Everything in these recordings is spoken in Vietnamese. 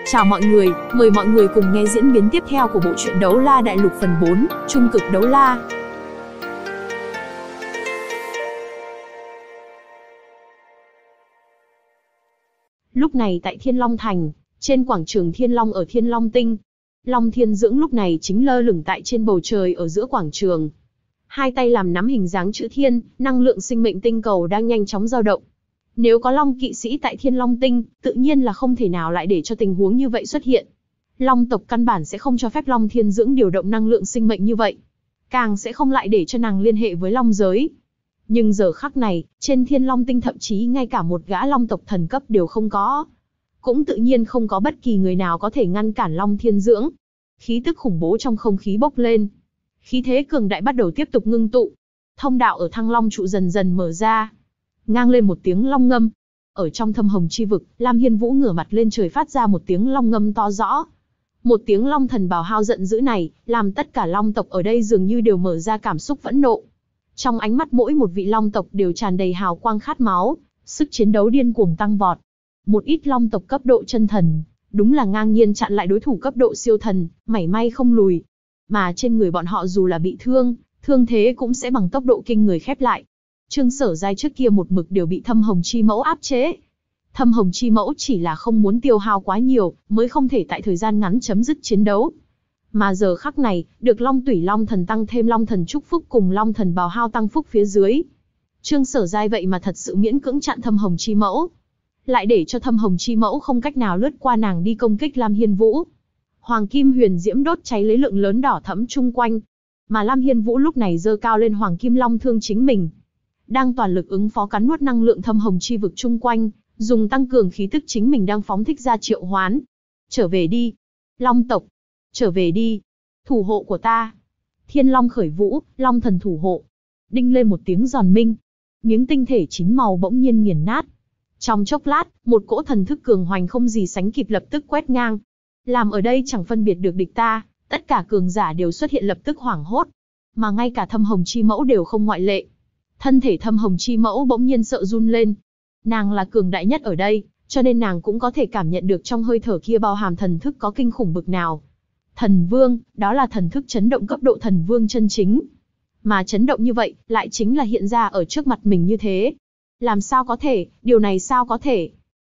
Chào mọi người, mời mọi người cùng nghe diễn biến tiếp theo của bộ truyện Đấu La Đại Lục phần 4, Trung cực đấu la. Lúc này tại Thiên Long Thành, trên quảng trường Thiên Long ở Thiên Long Tinh, Long Thiên Dưỡng lúc này chính lơ lửng tại trên bầu trời ở giữa quảng trường. Hai tay làm nắm hình dáng chữ thiên, năng lượng sinh mệnh tinh cầu đang nhanh chóng dao động. Nếu có Long kỵ sĩ tại Thiên Long Tinh, tự nhiên là không thể nào lại để cho tình huống như vậy xuất hiện. Long tộc căn bản sẽ không cho phép Long Thiên Dưỡng điều động năng lượng sinh mệnh như vậy. Càng sẽ không lại để cho nàng liên hệ với Long giới. Nhưng giờ khắc này, trên Thiên Long Tinh thậm chí ngay cả một gã Long tộc thần cấp đều không có. Cũng tự nhiên không có bất kỳ người nào có thể ngăn cản Long Thiên Dưỡng. Khí tức khủng bố trong không khí bốc lên. Khí thế cường đại bắt đầu tiếp tục ngưng tụ. Thông đạo ở Thăng Long trụ dần dần mở ra. Ngang lên một tiếng long ngâm. Ở trong thâm hồng chi vực, Lam Hiên Vũ ngửa mặt lên trời phát ra một tiếng long ngâm to rõ. Một tiếng long thần bào hao giận dữ này, làm tất cả long tộc ở đây dường như đều mở ra cảm xúc phẫn nộ. Trong ánh mắt mỗi một vị long tộc đều tràn đầy hào quang khát máu, sức chiến đấu điên cuồng tăng vọt. Một ít long tộc cấp độ chân thần, đúng là ngang nhiên chặn lại đối thủ cấp độ siêu thần, mảy may không lùi. Mà trên người bọn họ dù là bị thương, thương thế cũng sẽ bằng tốc độ kinh người khép lại. Trương Sở Giai trước kia một mực đều bị Thâm Hồng Chi Mẫu áp chế. Thâm Hồng Chi Mẫu chỉ là không muốn tiêu hao quá nhiều, mới không thể tại thời gian ngắn chấm dứt chiến đấu. Mà giờ khắc này, được Long Tủy Long Thần tăng thêm Long Thần chúc phúc cùng Long Thần bào hao tăng phúc phía dưới. Trương Sở Giai vậy mà thật sự miễn cưỡng chặn Thâm Hồng Chi Mẫu. Lại để cho Thâm Hồng Chi Mẫu không cách nào lướt qua nàng đi công kích Lam Hiên Vũ. Hoàng kim huyền diễm đốt cháy lấy lượng lớn đỏ thẫm chung quanh. Mà Lam Hiên Vũ lúc này giơ cao lên Hoàng kim long thương chính mình. Đang toàn lực ứng phó cắn nuốt năng lượng thâm hồng chi vực chung quanh, dùng tăng cường khí tức chính mình đang phóng thích ra triệu hoán. Trở về đi, Long tộc, trở về đi, thủ hộ của ta. Thiên Long khởi vũ, Long thần thủ hộ. Đinh lên một tiếng giòn minh, miếng tinh thể chín màu bỗng nhiên nghiền nát. Trong chốc lát, một cỗ thần thức cường hoành không gì sánh kịp lập tức quét ngang. Làm ở đây chẳng phân biệt được địch ta, tất cả cường giả đều xuất hiện lập tức hoảng hốt. Mà ngay cả Thâm Hồng Chi Mẫu đều không ngoại lệ. Thân thể Thâm Hồng Chi Mẫu bỗng nhiên sợ run lên. Nàng là cường đại nhất ở đây, cho nên nàng cũng có thể cảm nhận được trong hơi thở kia bao hàm thần thức có kinh khủng bực nào. Thần Vương, đó là thần thức chấn động cấp độ Thần Vương chân chính. Mà chấn động như vậy, lại chính là hiện ra ở trước mặt mình như thế. Làm sao có thể, điều này sao có thể?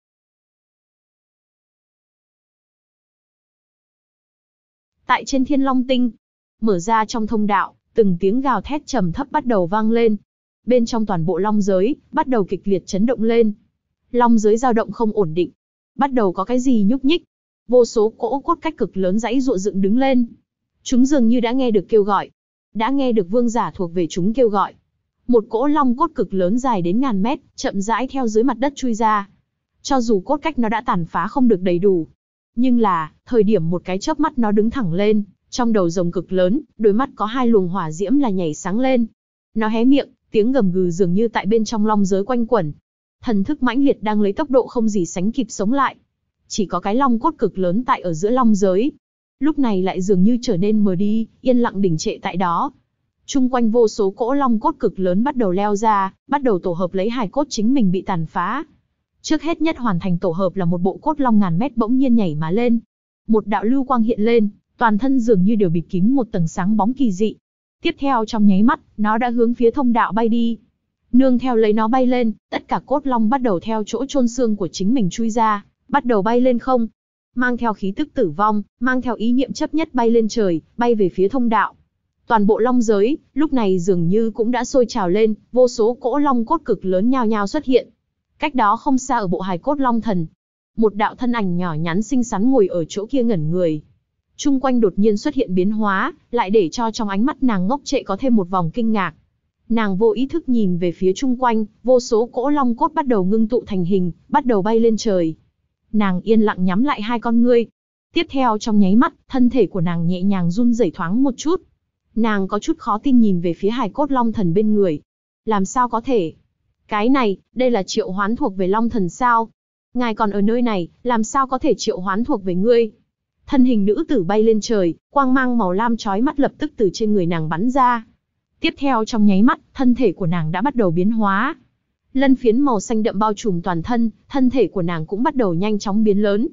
Tại trên Thiên Long Tinh, mở ra trong thông đạo, từng tiếng gào thét trầm thấp bắt đầu vang lên. Bên trong toàn bộ long giới, bắt đầu kịch liệt chấn động lên. Long giới dao động không ổn định. Bắt đầu có cái gì nhúc nhích. Vô số cỗ cốt cách cực lớn giãy giụa dựng đứng lên. Chúng dường như đã nghe được kêu gọi. Đã nghe được vương giả thuộc về chúng kêu gọi. Một cỗ long cốt cực lớn dài đến ngàn mét, chậm rãi theo dưới mặt đất chui ra. Cho dù cốt cách nó đã tàn phá không được đầy đủ. Nhưng là, thời điểm một cái chớp mắt nó đứng thẳng lên. Trong đầu rồng cực lớn, đôi mắt có hai luồng hỏa diễm là nhảy sáng lên. Nó hé miệng, tiếng gầm gừ dường như tại bên trong long giới quanh quẩn. Thần thức mãnh liệt đang lấy tốc độ không gì sánh kịp sống lại. Chỉ có cái long cốt cực lớn tại ở giữa long giới. Lúc này lại dường như trở nên mờ đi, yên lặng đỉnh trệ tại đó. Chung quanh vô số cỗ long cốt cực lớn bắt đầu leo ra, bắt đầu tổ hợp lấy hài cốt chính mình bị tàn phá. Trước hết nhất hoàn thành tổ hợp là một bộ cốt long ngàn mét bỗng nhiên nhảy mà lên. Một đạo lưu quang hiện lên, toàn thân dường như đều bịt kín một tầng sáng bóng kỳ dị. Tiếp theo trong nháy mắt, nó đã hướng phía thông đạo bay đi. Nương theo lấy nó bay lên, tất cả cốt long bắt đầu theo chỗ chôn xương của chính mình chui ra, bắt đầu bay lên không. Mang theo khí tức tử vong, mang theo ý niệm chấp nhất bay lên trời, bay về phía thông đạo. Toàn bộ long giới, lúc này dường như cũng đã sôi trào lên, vô số cỗ long cốt cực lớn nhao nhao xuất hiện. Cách đó không xa ở bộ hài cốt long thần, một đạo thân ảnh nhỏ nhắn xinh xắn ngồi ở chỗ kia ngẩn người. Chung quanh đột nhiên xuất hiện biến hóa, lại để cho trong ánh mắt nàng ngốc trệ có thêm một vòng kinh ngạc. Nàng vô ý thức nhìn về phía chung quanh, vô số cỗ long cốt bắt đầu ngưng tụ thành hình, bắt đầu bay lên trời. Nàng yên lặng nhắm lại hai con ngươi. Tiếp theo trong nháy mắt, thân thể của nàng nhẹ nhàng run rẩy thoáng một chút. Nàng có chút khó tin nhìn về phía hài cốt long thần bên người. Làm sao có thể? Cái này, đây là triệu hoán thuộc về long thần sao? Ngài còn ở nơi này, làm sao có thể triệu hoán thuộc về ngươi? Thân hình nữ tử bay lên trời, quang mang màu lam chói mắt lập tức từ trên người nàng bắn ra. Tiếp theo trong nháy mắt, thân thể của nàng đã bắt đầu biến hóa. Lân phiến màu xanh đậm bao trùm toàn thân, thân thể của nàng cũng bắt đầu nhanh chóng biến lớn.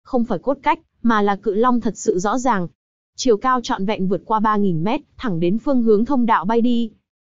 Không phải cốt cách, mà là cự long thật sự rõ ràng. Chiều cao trọn vẹn vượt qua 3.000 mét, thẳng đến phương hướng thông đạo bay đi.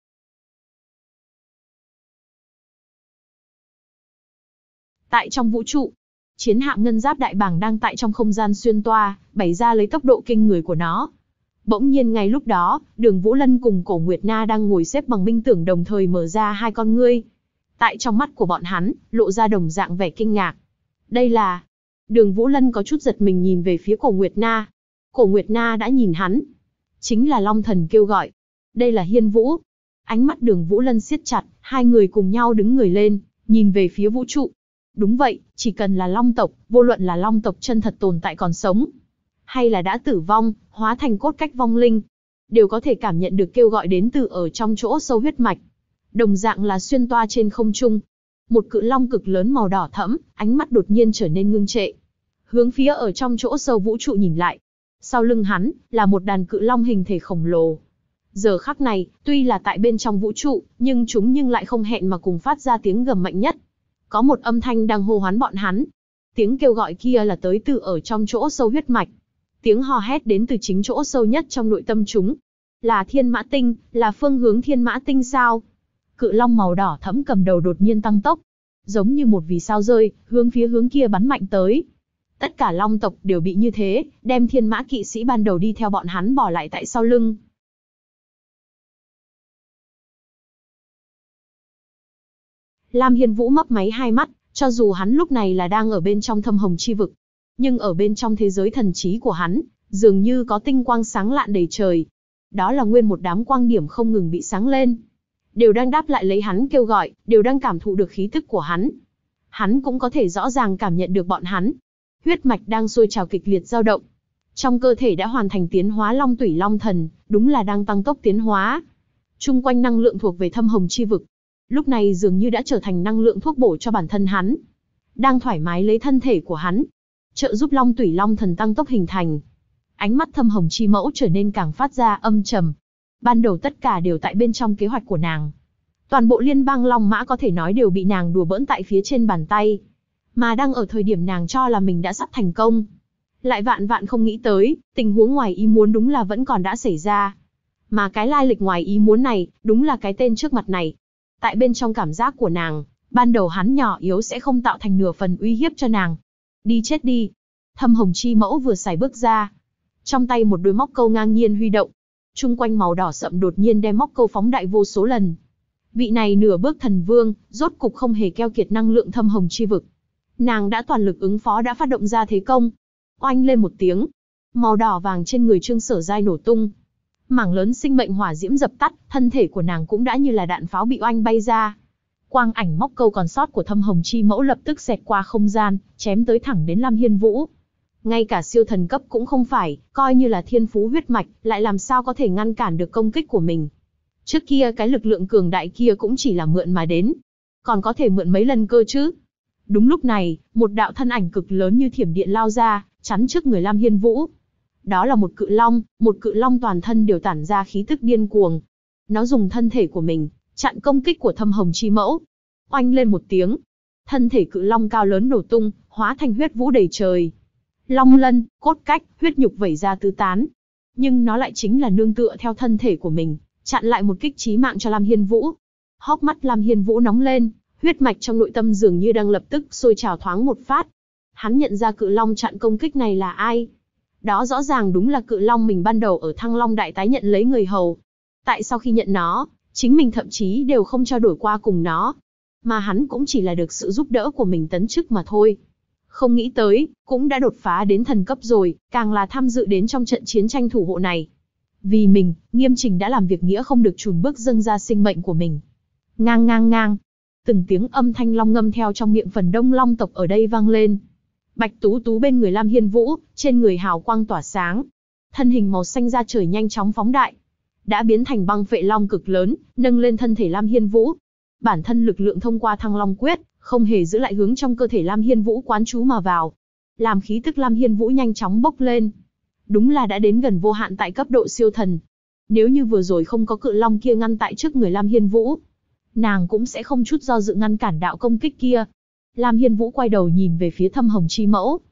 Tại trong vũ trụ, chiến hạm ngân giáp đại bàng đang tại trong không gian xuyên toa, bày ra lấy tốc độ kinh người của nó. Bỗng nhiên ngay lúc đó, Đường Vũ Lân cùng Cổ Nguyệt Na đang ngồi xếp bằng minh tưởng đồng thời mở ra hai con ngươi. Tại trong mắt của bọn hắn, lộ ra đồng dạng vẻ kinh ngạc. Đây là... Đường Vũ Lân có chút giật mình nhìn về phía Cổ Nguyệt Na. Cổ Nguyệt Na đã nhìn hắn. Chính là Long Thần kêu gọi. Đây là Hiên Vũ. Ánh mắt Đường Vũ Lân siết chặt, hai người cùng nhau đứng người lên, nhìn về phía vũ trụ. Đúng vậy, chỉ cần là Long tộc, vô luận là Long tộc chân thật tồn tại còn sống, hay là đã tử vong, hóa thành cốt cách vong linh, đều có thể cảm nhận được kêu gọi đến từ ở trong chỗ sâu huyết mạch. Đồng dạng là xuyên toa trên không trung. Một cự long cực lớn màu đỏ thẫm, ánh mắt đột nhiên trở nên ngưng trệ. Hướng phía ở trong chỗ sâu vũ trụ nhìn lại. Sau lưng hắn, là một đàn cự long hình thể khổng lồ. Giờ khắc này, tuy là tại bên trong vũ trụ, nhưng chúng lại không hẹn mà cùng phát ra tiếng gầm mạnh nhất. Có một âm thanh đang hô hoán bọn hắn. Tiếng kêu gọi kia là tới từ ở trong chỗ sâu huyết mạch. Tiếng hò hét đến từ chính chỗ sâu nhất trong nội tâm chúng. Là Thiên Mã Tinh, là phương hướng Thiên Mã Tinh sao? Cự long màu đỏ thẫm cầm đầu đột nhiên tăng tốc. Giống như một vì sao rơi, hướng phía hướng kia bắn mạnh tới. Tất cả long tộc đều bị như thế, đem Thiên Mã kỵ sĩ ban đầu đi theo bọn hắn bỏ lại tại sau lưng. Lam Hiên Vũ mấp máy hai mắt, cho dù hắn lúc này là đang ở bên trong thâm hồng chi vực. Nhưng ở bên trong thế giới thần trí của hắn, dường như có tinh quang sáng lạn đầy trời. Đó là nguyên một đám quang điểm không ngừng bị sáng lên. Đều đang đáp lại lấy hắn kêu gọi, đều đang cảm thụ được khí tức của hắn. Hắn cũng có thể rõ ràng cảm nhận được bọn hắn. Huyết mạch đang sôi trào kịch liệt dao động. Trong cơ thể đã hoàn thành tiến hóa Long Tủy Long Thần, đúng là đang tăng tốc tiến hóa. Chung quanh năng lượng thuộc về thâm hồng chi vực. Lúc này dường như đã trở thành năng lượng thuốc bổ cho bản thân hắn. Đang thoải mái lấy thân thể của hắn, trợ giúp Long Tủy Long Thần tăng tốc hình thành. Ánh mắt thâm hồng chi mẫu trở nên càng phát ra âm trầm. Ban đầu tất cả đều tại bên trong kế hoạch của nàng. Toàn bộ liên bang Long Mã có thể nói đều bị nàng đùa bỡn tại phía trên bàn tay. Mà đang ở thời điểm nàng cho là mình đã sắp thành công. Lại vạn vạn không nghĩ tới, tình huống ngoài ý muốn đúng là vẫn còn đã xảy ra. Mà cái lai lịch ngoài ý muốn này, đúng là cái tên trước mặt này. Tại bên trong cảm giác của nàng, ban đầu hắn nhỏ yếu sẽ không tạo thành nửa phần uy hiếp cho nàng. Đi chết đi. Thâm hồng chi mẫu vừa xài bước ra. Trong tay một đôi móc câu ngang nhiên huy động. Trung quanh màu đỏ sậm đột nhiên đem móc câu phóng đại vô số lần. Vị này nửa bước thần vương, rốt cục không hề keo kiệt năng lượng thâm hồng chi vực. Nàng đã toàn lực ứng phó đã phát động ra thế công. Oanh lên một tiếng. Màu đỏ vàng trên người Trương Sở Giai nổ tung. Mảng lớn sinh mệnh hỏa diễm dập tắt, thân thể của nàng cũng đã như là đạn pháo bị oanh bay ra. Quang ảnh móc câu còn sót của thâm hồng chi mẫu lập tức xẹt qua không gian, chém tới thẳng đến Lam Hiên Vũ. Ngay cả siêu thần cấp cũng không phải, coi như là thiên phú huyết mạch, lại làm sao có thể ngăn cản được công kích của mình. Trước kia cái lực lượng cường đại kia cũng chỉ là mượn mà đến. Còn có thể mượn mấy lần cơ chứ. Đúng lúc này, một đạo thân ảnh cực lớn như thiểm điện lao ra, chắn trước người Lam Hiên Vũ. Đó là một cự long toàn thân đều tản ra khí tức điên cuồng. Nó dùng thân thể của mình, chặn công kích của thâm hồng chi mẫu. Oanh lên một tiếng. Thân thể cự long cao lớn nổ tung, hóa thành huyết vũ đầy trời. Long lân, cốt cách, huyết nhục vẩy ra tứ tán. Nhưng nó lại chính là nương tựa theo thân thể của mình, chặn lại một kích chí mạng cho Lam Hiên Vũ. Hốc mắt Lam Hiên Vũ nóng lên, huyết mạch trong nội tâm dường như đang lập tức sôi trào thoáng một phát. Hắn nhận ra cự long chặn công kích này là ai. Đó rõ ràng đúng là cự long mình ban đầu ở Thăng Long Đại Tái nhận lấy người hầu. Tại sau khi nhận nó, chính mình thậm chí đều không trao đổi qua cùng nó. Mà hắn cũng chỉ là được sự giúp đỡ của mình tấn chức mà thôi. Không nghĩ tới, cũng đã đột phá đến thần cấp rồi, càng là tham dự đến trong trận chiến tranh thủ hộ này. Vì mình, Nghiêm Trình đã làm việc nghĩa không được chùn bước dâng ra sinh mệnh của mình. Ngang ngang ngang. Từng tiếng âm thanh long ngâm theo trong miệng phần đông long tộc ở đây vang lên. Bạch Tú Tú bên người Lam Hiên Vũ, trên người hào quang tỏa sáng. Thân hình màu xanh da trời nhanh chóng phóng đại. Đã biến thành băng phệ long cực lớn, nâng lên thân thể Lam Hiên Vũ. Bản thân lực lượng thông qua Thăng Long Quyết, không hề giữ lại hướng trong cơ thể Lam Hiên Vũ quán trú mà vào. Làm khí tức Lam Hiên Vũ nhanh chóng bốc lên. Đúng là đã đến gần vô hạn tại cấp độ siêu thần. Nếu như vừa rồi không có cự long kia ngăn tại trước người Lam Hiên Vũ, nàng cũng sẽ không chút do dự ngăn cản đạo công kích kia. Lam Hiên Vũ quay đầu nhìn về phía thâm hồng chi mẫu.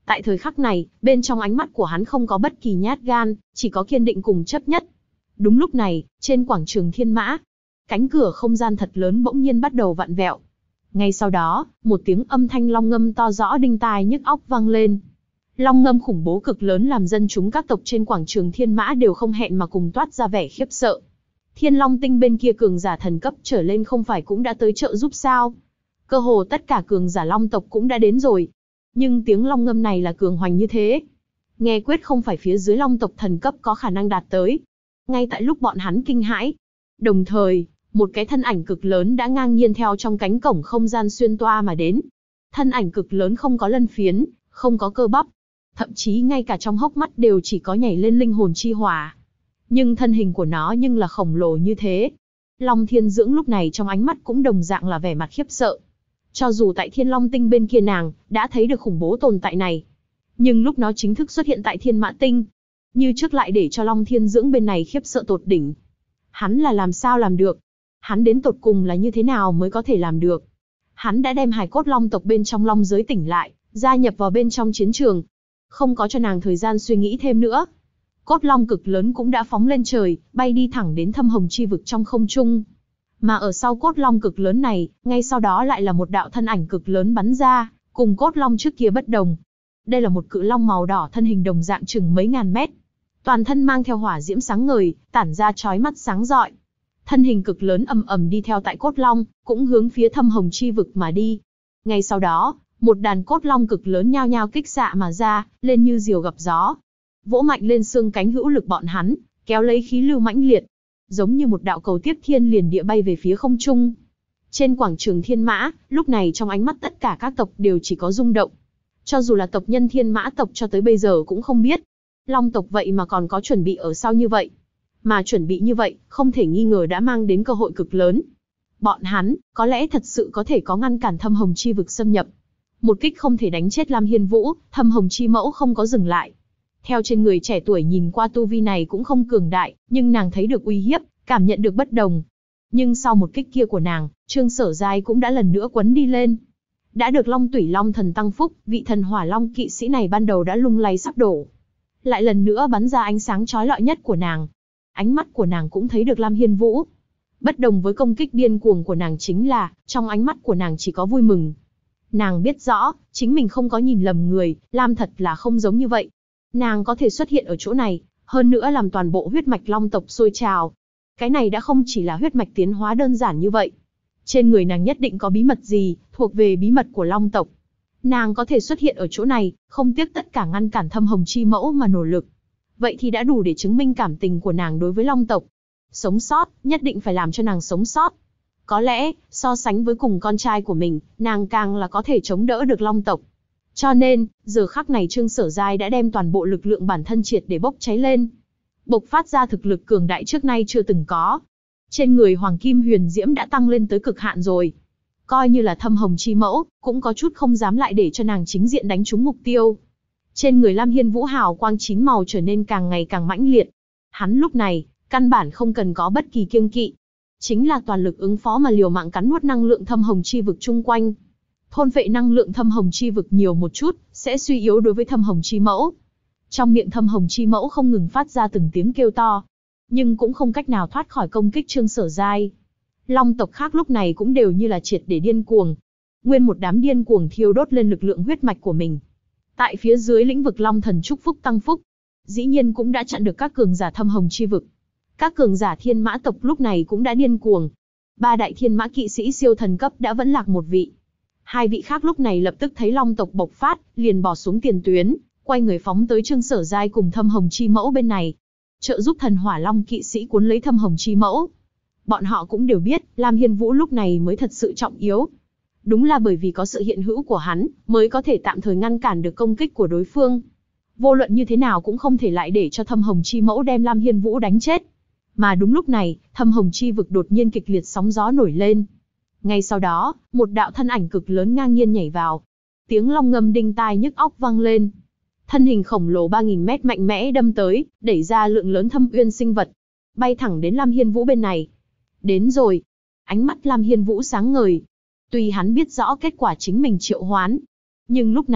Tại thời khắc này, bên trong ánh mắt của hắn không có bất kỳ nhát gan, chỉ có kiên định cùng chấp nhất. Đúng lúc này, trên quảng trường Thiên Mã, cánh cửa không gian thật lớn bỗng nhiên bắt đầu vặn vẹo. Ngay sau đó, một tiếng âm thanh long ngâm to rõ đinh tai nhức óc vang lên. Long ngâm khủng bố cực lớn làm dân chúng các tộc trên quảng trường Thiên Mã đều không hẹn mà cùng toát ra vẻ khiếp sợ. Thiên Long Tinh bên kia cường giả thần cấp trở lên không phải cũng đã tới trợ giúp sao? Cơ hồ tất cả cường giả Long tộc cũng đã đến rồi. Nhưng tiếng long ngâm này là cường hoành như thế. Nghe quyết không phải phía dưới Long tộc thần cấp có khả năng đạt tới. Ngay tại lúc bọn hắn kinh hãi, đồng thời, một cái thân ảnh cực lớn đã ngang nhiên theo trong cánh cổng không gian xuyên toa mà đến. Thân ảnh cực lớn không có lân phiến, không có cơ bắp, thậm chí ngay cả trong hốc mắt đều chỉ có nhảy lên linh hồn chi hỏa. Nhưng thân hình của nó nhưng là khổng lồ như thế. Long Thiên Dưỡng lúc này trong ánh mắt cũng đồng dạng là vẻ mặt khiếp sợ. Cho dù tại Thiên Long Tinh bên kia nàng đã thấy được khủng bố tồn tại này, nhưng lúc nó chính thức xuất hiện tại Thiên Mã Tinh, như trước lại để cho Long Thiên Dưỡng bên này khiếp sợ tột đỉnh. Hắn là làm sao làm được? Hắn đến tột cùng là như thế nào mới có thể làm được? Hắn đã đem hài cốt Long tộc bên trong Long giới tỉnh lại, gia nhập vào bên trong chiến trường. Không có cho nàng thời gian suy nghĩ thêm nữa. Cốt Long cực lớn cũng đã phóng lên trời, bay đi thẳng đến thâm hồng chi vực trong không trung. Mà ở sau cốt Long cực lớn này, ngay sau đó lại là một đạo thân ảnh cực lớn bắn ra, cùng cốt Long trước kia bất đồng. Đây là một cự long màu đỏ thân hình đồng dạng chừng mấy ngàn mét. Toàn thân mang theo hỏa diễm sáng ngời, tản ra chói mắt sáng rọi. Thân hình cực lớn ầm ầm đi theo tại cốt long, cũng hướng phía thâm hồng chi vực mà đi. Ngay sau đó, một đàn cốt long cực lớn nhao nhao kích xạ mà ra, lên như diều gặp gió. Vỗ mạnh lên xương cánh hữu lực bọn hắn, kéo lấy khí lưu mãnh liệt. Giống như một đạo cầu tiếp thiên liền địa bay về phía không trung. Trên quảng trường Thiên Mã, lúc này trong ánh mắt tất cả các tộc đều chỉ có rung động. Cho dù là tộc nhân Thiên Mã tộc cho tới bây giờ cũng không biết. Long tộc vậy mà còn có chuẩn bị ở sau như vậy. Mà chuẩn bị như vậy, không thể nghi ngờ đã mang đến cơ hội cực lớn. Bọn hắn, có lẽ thật sự có thể có ngăn cản thâm hồng chi vực xâm nhập. Một kích không thể đánh chết Lam Hiên Vũ, thâm hồng chi mẫu không có dừng lại. Theo trên người trẻ tuổi nhìn qua tu vi này cũng không cường đại, nhưng nàng thấy được uy hiếp, cảm nhận được bất đồng. Nhưng sau một kích kia của nàng, Trương Sở Giai cũng đã lần nữa quấn đi lên. Đã được Long Tủy Long thần tăng phúc, vị thần hỏa long kỵ sĩ này ban đầu đã lung lay sắp đổ. Lại lần nữa bắn ra ánh sáng chói lọi nhất của nàng. Ánh mắt của nàng cũng thấy được Lam Hiên Vũ. Bất đồng với công kích điên cuồng của nàng chính là, trong ánh mắt của nàng chỉ có vui mừng. Nàng biết rõ, chính mình không có nhìn lầm người, Lam thật là không giống như vậy. Nàng có thể xuất hiện ở chỗ này, hơn nữa làm toàn bộ huyết mạch Long tộc sôi trào. Cái này đã không chỉ là huyết mạch tiến hóa đơn giản như vậy. Trên người nàng nhất định có bí mật gì, thuộc về bí mật của Long tộc. Nàng có thể xuất hiện ở chỗ này, không tiếc tất cả ngăn cản thâm hồng chi mẫu mà nỗ lực. Vậy thì đã đủ để chứng minh cảm tình của nàng đối với Long tộc. Sống sót, nhất định phải làm cho nàng sống sót. Có lẽ, so sánh với cùng con trai của mình, nàng càng là có thể chống đỡ được Long tộc. Cho nên, giờ khắc này Trương Sở Giai đã đem toàn bộ lực lượng bản thân triệt để bốc cháy lên. Bộc phát ra thực lực cường đại trước nay chưa từng có. Trên người Hoàng Kim Huyền Diễm đã tăng lên tới cực hạn rồi. Coi như là thâm hồng chi mẫu, cũng có chút không dám lại để cho nàng chính diện đánh trúng mục tiêu. Trên người Lam Hiên Vũ hào quang chín màu trở nên càng ngày càng mãnh liệt. Hắn lúc này, căn bản không cần có bất kỳ kiêng kỵ. Chính là toàn lực ứng phó mà liều mạng cắn nuốt năng lượng thâm hồng chi vực chung quanh. Thôn phệ năng lượng thâm hồng chi vực nhiều một chút, sẽ suy yếu đối với thâm hồng chi mẫu. Trong miệng thâm hồng chi mẫu không ngừng phát ra từng tiếng kêu to. Nhưng cũng không cách nào thoát khỏi công kích Trương Sở Giai. Long tộc khác lúc này cũng đều như là triệt để điên cuồng. Nguyên một đám điên cuồng thiêu đốt lên lực lượng huyết mạch của mình. Tại phía dưới lĩnh vực Long thần chúc phúc tăng phúc, dĩ nhiên cũng đã chặn được các cường giả thâm hồng chi vực. Các cường giả Thiên Mã tộc lúc này cũng đã điên cuồng. 3 đại Thiên Mã kỵ sĩ siêu thần cấp đã vẫn lạc một vị. 2 vị khác lúc này lập tức thấy Long tộc bộc phát, liền bỏ xuống tiền tuyến, quay người phóng tới Trương Sở Giai cùng thâm hồng chi mẫu bên này. Trợ giúp thần hỏa long kỵ sĩ cuốn lấy thâm hồng chi mẫu. Bọn họ cũng đều biết, Lam Hiên Vũ lúc này mới thật sự trọng yếu. Đúng là bởi vì có sự hiện hữu của hắn, mới có thể tạm thời ngăn cản được công kích của đối phương. Vô luận như thế nào cũng không thể lại để cho thâm hồng chi mẫu đem Lam Hiên Vũ đánh chết. Mà đúng lúc này, thâm hồng chi vực đột nhiên kịch liệt sóng gió nổi lên. Ngay sau đó, một đạo thân ảnh cực lớn ngang nhiên nhảy vào. Tiếng long ngâm đinh tai nhức óc vang lên. Thân hình khổng lồ 3000 mét mạnh mẽ đâm tới, đẩy ra lượng lớn thâm uyên sinh vật. Bay thẳng đến Lam Hiên Vũ bên này. Đến rồi. Ánh mắt Lam Hiên Vũ sáng ngời. Tuy hắn biết rõ kết quả chính mình triệu hoán. Nhưng lúc này,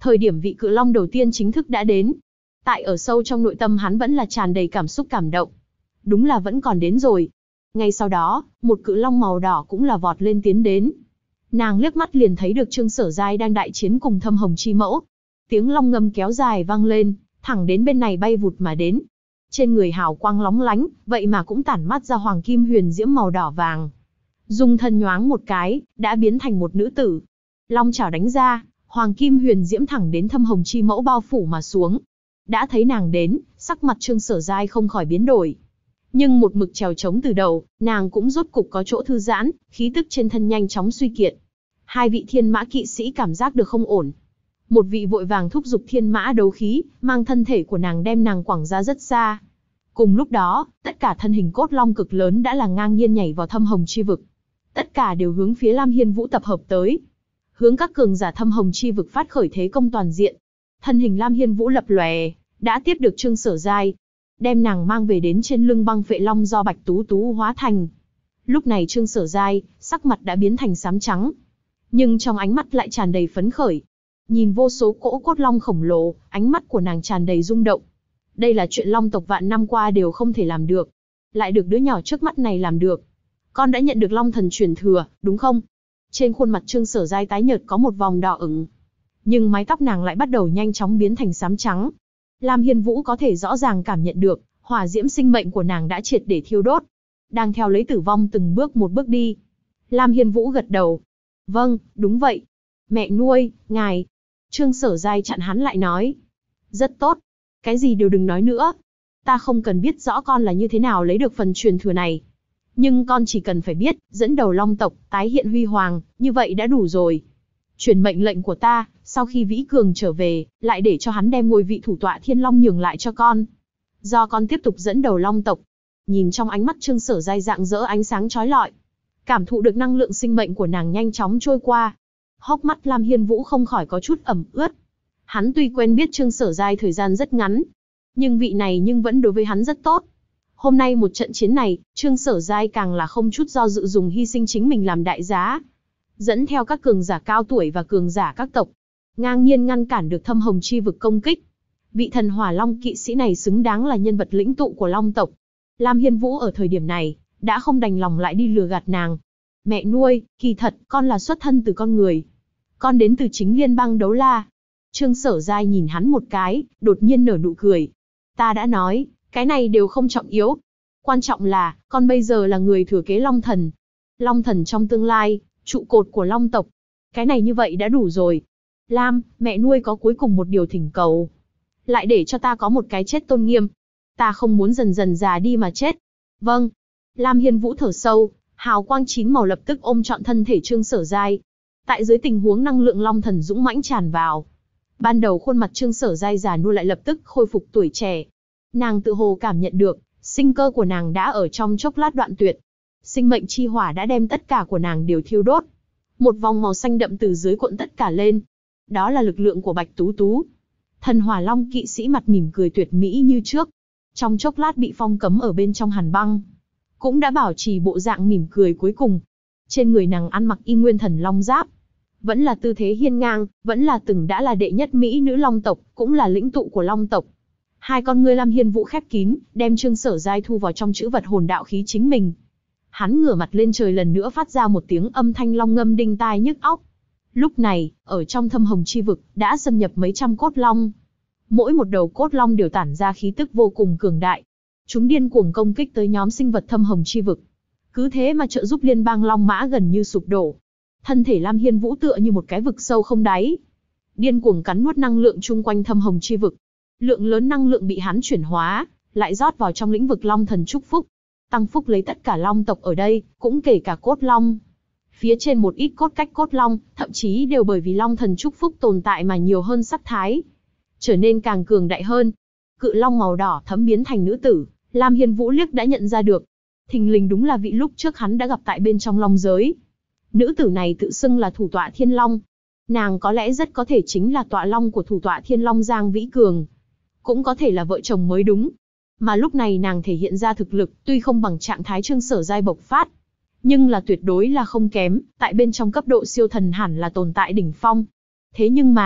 Thời điểm vị cự long đầu tiên chính thức đã đến. Tại ở sâu trong nội tâm hắn vẫn là tràn đầy cảm xúc cảm động. Đúng là vẫn còn đến rồi. Ngay sau đó, một cự long màu đỏ cũng là vọt lên tiến đến. Nàng liếc mắt liền thấy được Trương Sở Giai đang đại chiến cùng Thâm Hồng Chi Mẫu. Tiếng long ngâm kéo dài vang lên, thẳng đến bên này bay vụt mà đến. Trên người hào quang lóng lánh, vậy mà cũng tản mát ra hoàng kim huyền diễm màu đỏ vàng. Dung thân nhoáng một cái, đã biến thành một nữ tử. Long chảo đánh ra, hoàng kim huyền diễm thẳng đến Thâm Hồng Chi Mẫu bao phủ mà xuống. Đã thấy nàng đến, sắc mặt Trương Sở Giai không khỏi biến đổi. Nhưng một mực trèo trống từ đầu, nàng cũng rốt cục có chỗ thư giãn, khí tức trên thân nhanh chóng suy kiệt. Hai vị thiên mã kỵ sĩ cảm giác được không ổn. Một vị vội vàng thúc giục thiên mã đấu khí, mang thân thể của nàng đem nàng quẳng ra rất xa. Cùng lúc đó, tất cả thân hình cốt long cực lớn đã là ngang nhiên nhảy vào Thâm Hồng Chi vực. Tất cả đều hướng phía Lam Hiên Vũ tập hợp tới. Hướng các cường giả Thâm Hồng Chi vực phát khởi thế công toàn diện. Thân hình Lam Hiên Vũ lập lòe, đã tiếp được Trương Sở Giai, đem nàng mang về đến trên lưng băng phệ long do Bạch Tú Tú hóa thành. Lúc này Trương Sở Giai, sắc mặt đã biến thành xám trắng, nhưng trong ánh mắt lại tràn đầy phấn khởi. Nhìn vô số cỗ cốt long khổng lồ, ánh mắt của nàng tràn đầy rung động. Đây là chuyện long tộc vạn năm qua đều không thể làm được, lại được đứa nhỏ trước mắt này làm được. Con đã nhận được long thần truyền thừa, đúng không? Trên khuôn mặt Trương Sở Giai tái nhợt có một vòng đỏ ửng, nhưng mái tóc nàng lại bắt đầu nhanh chóng biến thành xám trắng. Lam Hiên Vũ có thể rõ ràng cảm nhận được, hỏa diễm sinh mệnh của nàng đã triệt để thiêu đốt, đang theo lấy tử vong từng bước một bước đi. Lam Hiên Vũ gật đầu. Vâng, đúng vậy. Mẹ nuôi, ngài. Trương Sở Giai chặn hắn lại nói. Rất tốt. Cái gì đều đừng nói nữa. Ta không cần biết rõ con là như thế nào lấy được phần truyền thừa này. Nhưng con chỉ cần phải biết, dẫn đầu long tộc, tái hiện huy hoàng, như vậy đã đủ rồi. Truyền mệnh lệnh của ta, sau khi Vĩ Cường trở về, lại để cho hắn đem ngôi vị thủ tọa Thiên Long nhường lại cho con. Do con tiếp tục dẫn đầu long tộc. Nhìn trong ánh mắt Trương Sở Giai rạng rỡ ánh sáng chói lọi. Cảm thụ được năng lượng sinh mệnh của nàng nhanh chóng trôi qua. Hốc mắt Lam Hiên Vũ không khỏi có chút ẩm ướt. Hắn tuy quen biết Trương Sở Giai thời gian rất ngắn, nhưng vị này nhưng vẫn đối với hắn rất tốt. Hôm nay một trận chiến này, Trương Sở Giai càng là không chút do dự dùng hy sinh chính mình làm đại giá. Dẫn theo các cường giả cao tuổi và cường giả các tộc, ngang nhiên ngăn cản được Thâm Hồng Chi vực công kích. Vị thần hỏa long kỵ sĩ này xứng đáng là nhân vật lĩnh tụ của long tộc. Lam Hiên Vũ ở thời điểm này, đã không đành lòng lại đi lừa gạt nàng. Mẹ nuôi, kỳ thật, con là xuất thân từ con người. Con đến từ chính liên bang Đấu La. Trương Sở Giai nhìn hắn một cái, đột nhiên nở nụ cười. Ta đã nói, cái này đều không trọng yếu. Quan trọng là, con bây giờ là người thừa kế Long Thần. Long Thần trong tương lai, trụ cột của Long tộc. Cái này như vậy đã đủ rồi. Lam, mẹ nuôi có cuối cùng một điều thỉnh cầu. Lại để cho ta có một cái chết tôn nghiêm. Ta không muốn dần dần già đi mà chết. Vâng. Lam Hiên Vũ thở sâu, hào quang 9 màu lập tức ôm trọn thân thể Trương Sở Giai. Tại dưới tình huống năng lượng Long Thần dũng mãnh tràn vào, ban đầu khuôn mặt Trương Sở Giai già nua lại lập tức khôi phục tuổi trẻ. Nàng tự hồ cảm nhận được, sinh cơ của nàng đã ở trong chốc lát đoạn tuyệt. Sinh mệnh chi hỏa đã đem tất cả của nàng đều thiêu đốt. Một vòng màu xanh đậm từ dưới cuộn tất cả lên. Đó là lực lượng của Bạch Tú Tú. Thần hỏa long kỵ sĩ mặt mỉm cười tuyệt mỹ như trước. Trong chốc lát bị phong cấm ở bên trong hàn băng, cũng đã bảo trì bộ dạng mỉm cười cuối cùng. Trên người nàng ăn mặc y nguyên thần long giáp, vẫn là tư thế hiên ngang, vẫn là từng đã là đệ nhất mỹ nữ long tộc, cũng là lĩnh tụ của long tộc. Hai con ngươi Lam Hiên Vũ khép kín, đem Trương Sở Giai thu vào trong chữ vật hồn đạo khí chính mình. Hắn ngửa mặt lên trời lần nữa phát ra một tiếng âm thanh long ngâm đinh tai nhức óc. Lúc này, ở trong Thâm Hồng Chi vực, đã xâm nhập mấy trăm cốt long. Mỗi một đầu cốt long đều tản ra khí tức vô cùng cường đại. Chúng điên cuồng công kích tới nhóm sinh vật Thâm Hồng Chi vực. Cứ thế mà trợ giúp liên bang Long Mã gần như sụp đổ. Thân thể Lam Hiên Vũ tựa như một cái vực sâu không đáy, điên cuồng cắn nuốt năng lượng chung quanh Thâm Hồng Chi vực. Lượng lớn năng lượng bị hắn chuyển hóa, lại rót vào trong lĩnh vực Long Thần chúc phúc, tăng phúc lấy tất cả long tộc ở đây, cũng kể cả cốt long. Phía trên một ít cốt cách cốt long, thậm chí đều bởi vì Long Thần chúc phúc tồn tại mà nhiều hơn sắc thái, trở nên càng cường đại hơn. Cự long màu đỏ thẫm biến thành nữ tử, Lam Hiên Vũ liếc đã nhận ra được. Thình lình đúng là vị lúc trước hắn đã gặp tại bên trong long giới. Nữ tử này tự xưng là thủ tọa Thiên Long. Nàng có lẽ rất có thể chính là tọa long của thủ tọa Thiên Long Giang Vĩ Cường. Cũng có thể là vợ chồng mới đúng. Mà lúc này nàng thể hiện ra thực lực, tuy không bằng trạng thái Trương Sở Giai bộc phát, nhưng là tuyệt đối là không kém, tại bên trong cấp độ siêu thần hẳn là tồn tại đỉnh phong. Thế nhưng mà,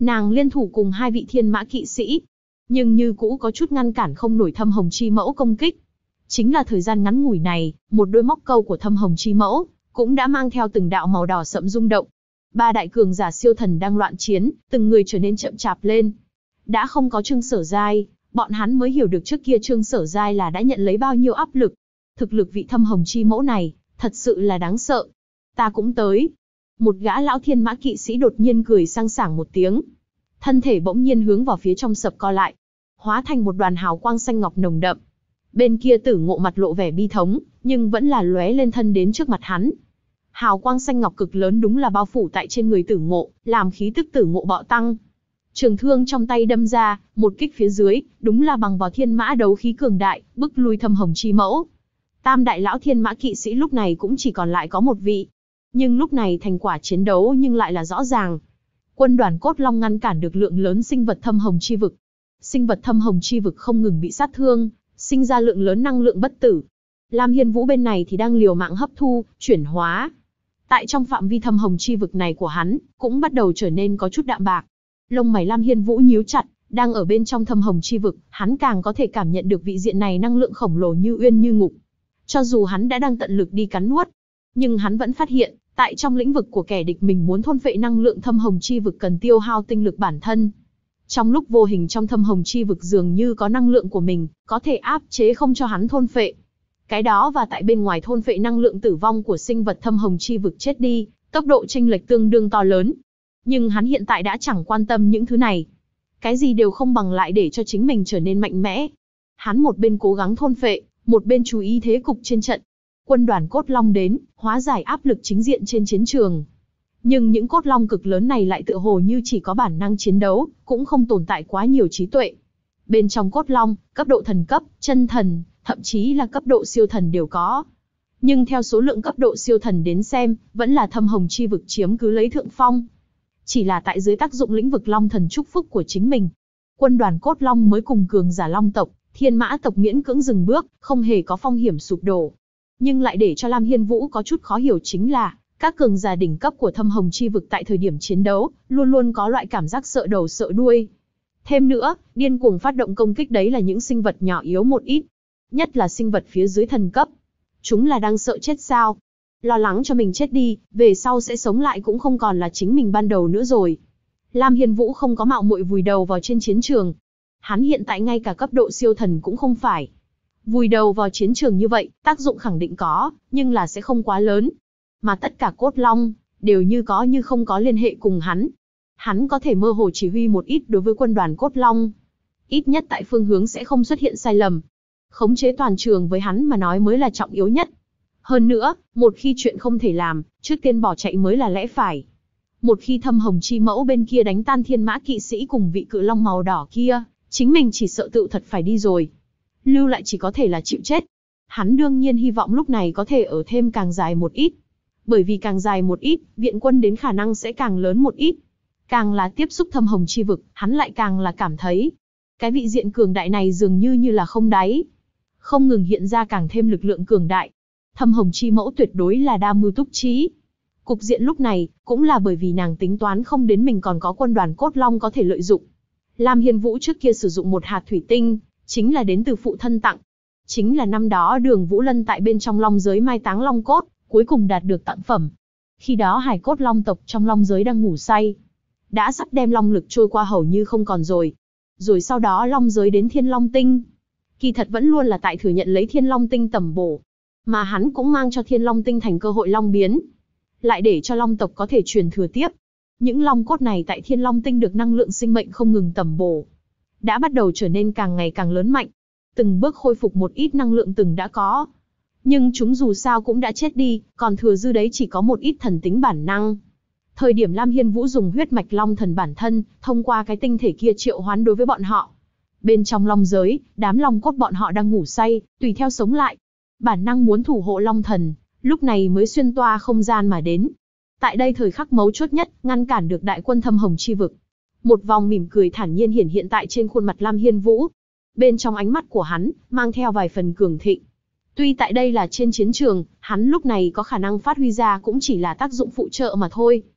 Nàng liên thủ cùng hai vị thiên mã kỵ sĩ, nhưng như cũ có chút ngăn cản không nổi Thâm Hồng Chi Mẫu công kích. Chính là thời gian ngắn ngủi này, một đôi móc câu của Thâm Hồng Chi Mẫu cũng đã mang theo từng đạo màu đỏ sậm rung động. Ba đại cường giả siêu thần đang loạn chiến, từng người trở nên chậm chạp lên. Đã không có Trương Sở Giai, bọn hắn mới hiểu được trước kia Trương Sở Giai là đã nhận lấy bao nhiêu áp lực. Thực lực vị Thâm Hồng Chi Mẫu này, thật sự là đáng sợ. Ta cũng tới. Một gã lão thiên mã kỵ sĩ đột nhiên cười sang sảng một tiếng. Thân thể bỗng nhiên hướng vào phía trong sập co lại, hóa thành một đoàn hào quang xanh ngọc nồng đậm. Bên kia Tử Ngộ mặt lộ vẻ bi thống, nhưng vẫn là lóe lên thân đến trước mặt hắn. Hào quang xanh ngọc cực lớn đúng là bao phủ tại trên người Tử Ngộ, làm khí tức Tử Ngộ bạo tăng. Trường thương trong tay đâm ra, một kích phía dưới, đúng là bằng vào thiên mã đấu khí cường đại, bức lui Thâm Hồng Chi Mẫu. Tam đại lão thiên mã kỵ sĩ lúc này cũng chỉ còn lại có một vị. Nhưng lúc này thành quả chiến đấu nhưng lại là rõ ràng. Quân đoàn Cốt Long ngăn cản được lượng lớn sinh vật Thâm Hồng Chi Vực. Sinh vật Thâm Hồng Chi Vực không ngừng bị sát thương, sinh ra lượng lớn năng lượng bất tử. Lam Hiên Vũ bên này thì đang liều mạng hấp thu, chuyển hóa. Tại trong phạm vi Thâm Hồng Chi Vực này của hắn, cũng bắt đầu trở nên có chút đạm bạc. Lông mày Lam Hiên Vũ nhíu chặt, đang ở bên trong Thâm Hồng Chi Vực, hắn càng có thể cảm nhận được vị diện này năng lượng khổng lồ như uyên như ngục. Cho dù hắn đã đang tận lực đi cắn nuốt, nhưng hắn vẫn phát hiện, tại trong lĩnh vực của kẻ địch mình muốn thôn phệ năng lượng Thâm Hồng Chi Vực cần tiêu hao tinh lực bản thân. Trong lúc vô hình trong Thâm Hồng Chi Vực dường như có năng lượng của mình, có thể áp chế không cho hắn thôn phệ. Cái đó và tại bên ngoài thôn phệ năng lượng tử vong của sinh vật Thâm Hồng Chi Vực chết đi, tốc độ chênh lệch tương đương to lớn. Nhưng hắn hiện tại đã chẳng quan tâm những thứ này. Cái gì đều không bằng lại để cho chính mình trở nên mạnh mẽ. Hắn một bên cố gắng thôn phệ, một bên chú ý thế cục trên trận. Quân đoàn Cốt Long đến, hóa giải áp lực chính diện trên chiến trường. Nhưng những cốt long cực lớn này lại tựa hồ như chỉ có bản năng chiến đấu, cũng không tồn tại quá nhiều trí tuệ. Bên trong cốt long, cấp độ thần cấp, chân thần, thậm chí là cấp độ siêu thần đều có. Nhưng theo số lượng cấp độ siêu thần đến xem, vẫn là Thâm Hồng Chi Vực chiếm cứ lấy thượng phong. Chỉ là tại dưới tác dụng lĩnh vực long thần chúc phúc của chính mình, quân đoàn Cốt Long mới cùng cường giả long tộc, thiên mã tộc miễn cưỡng dừng bước, không hề có phong hiểm sụp đổ. Nhưng lại để cho Lam Hiên Vũ có chút khó hiểu chính là, các cường giả đỉnh cấp của Thâm Hồng Chi Vực tại thời điểm chiến đấu, luôn luôn có loại cảm giác sợ đầu sợ đuôi. Thêm nữa, điên cuồng phát động công kích đấy là những sinh vật nhỏ yếu một ít. Nhất là sinh vật phía dưới thần cấp. Chúng là đang sợ chết sao? Lo lắng cho mình chết đi, về sau sẽ sống lại cũng không còn là chính mình ban đầu nữa rồi. Lam Hiên Vũ không có mạo muội vùi đầu vào trên chiến trường. Hắn hiện tại ngay cả cấp độ siêu thần cũng không phải. Vùi đầu vào chiến trường như vậy, tác dụng khẳng định có, nhưng là sẽ không quá lớn. Mà tất cả cốt long, đều như có như không có liên hệ cùng hắn. Hắn có thể mơ hồ chỉ huy một ít đối với quân đoàn cốt long. Ít nhất tại phương hướng sẽ không xuất hiện sai lầm. Khống chế toàn trường với hắn mà nói mới là trọng yếu nhất. Hơn nữa, một khi chuyện không thể làm, trước tiên bỏ chạy mới là lẽ phải. Một khi Thâm Hồng Chi Mẫu bên kia đánh tan thiên mã kỵ sĩ cùng vị cự long màu đỏ kia, chính mình chỉ sợ tựu thật phải đi rồi. Lưu lại chỉ có thể là chịu chết. Hắn đương nhiên hy vọng lúc này có thể ở thêm càng dài một ít. Bởi vì càng dài một ít, viện quân đến khả năng sẽ càng lớn một ít. Càng là tiếp xúc Thâm Hồng Chi Vực, hắn lại càng là cảm thấy cái vị diện cường đại này dường như là không đáy. Không ngừng hiện ra càng thêm lực lượng cường đại. Thâm Hồng Chi Mẫu tuyệt đối là đa mưu túc trí. Cục diện lúc này, cũng là bởi vì nàng tính toán không đến mình còn có quân đoàn cốt long có thể lợi dụng. Lam Hiên Vũ trước kia sử dụng một hạt thủy tinh, chính là đến từ phụ thân tặng. Chính là năm đó Đường Vũ Lân tại bên trong long giới mai táng long cốt, cuối cùng đạt được tặng phẩm. Khi đó hải cốt long tộc trong long giới đang ngủ say. Đã sắp đem long lực trôi qua hầu như không còn rồi. Rồi sau đó long giới đến Thiên Long Tinh. Kỳ thật vẫn luôn là tại thừa nhận lấy Thiên Long Tinh tầm bổ. Mà hắn cũng mang cho Thiên Long Tinh thành cơ hội long biến. Lại để cho long tộc có thể truyền thừa tiếp. Những long cốt này tại Thiên Long Tinh được năng lượng sinh mệnh không ngừng tầm bổ. Đã bắt đầu trở nên càng ngày càng lớn mạnh. Từng bước khôi phục một ít năng lượng từng đã có. Nhưng chúng dù sao cũng đã chết đi, còn thừa dư đấy chỉ có một ít thần tính bản năng. Thời điểm Lam Hiên Vũ dùng huyết mạch long thần bản thân, thông qua cái tinh thể kia triệu hoán đối với bọn họ. Bên trong long giới, đám long cốt bọn họ đang ngủ say, tùy theo sống lại. Bản năng muốn thủ hộ long thần, lúc này mới xuyên toa không gian mà đến. Tại đây thời khắc mấu chốt nhất, ngăn cản được đại quân Thâm Hồng Chi Vực. Một vòng mỉm cười thản nhiên hiển hiện tại trên khuôn mặt Lam Hiên Vũ. Bên trong ánh mắt của hắn, mang theo vài phần cường thịnh. Tuy tại đây là trên chiến trường, hắn lúc này có khả năng phát huy ra cũng chỉ là tác dụng phụ trợ mà thôi.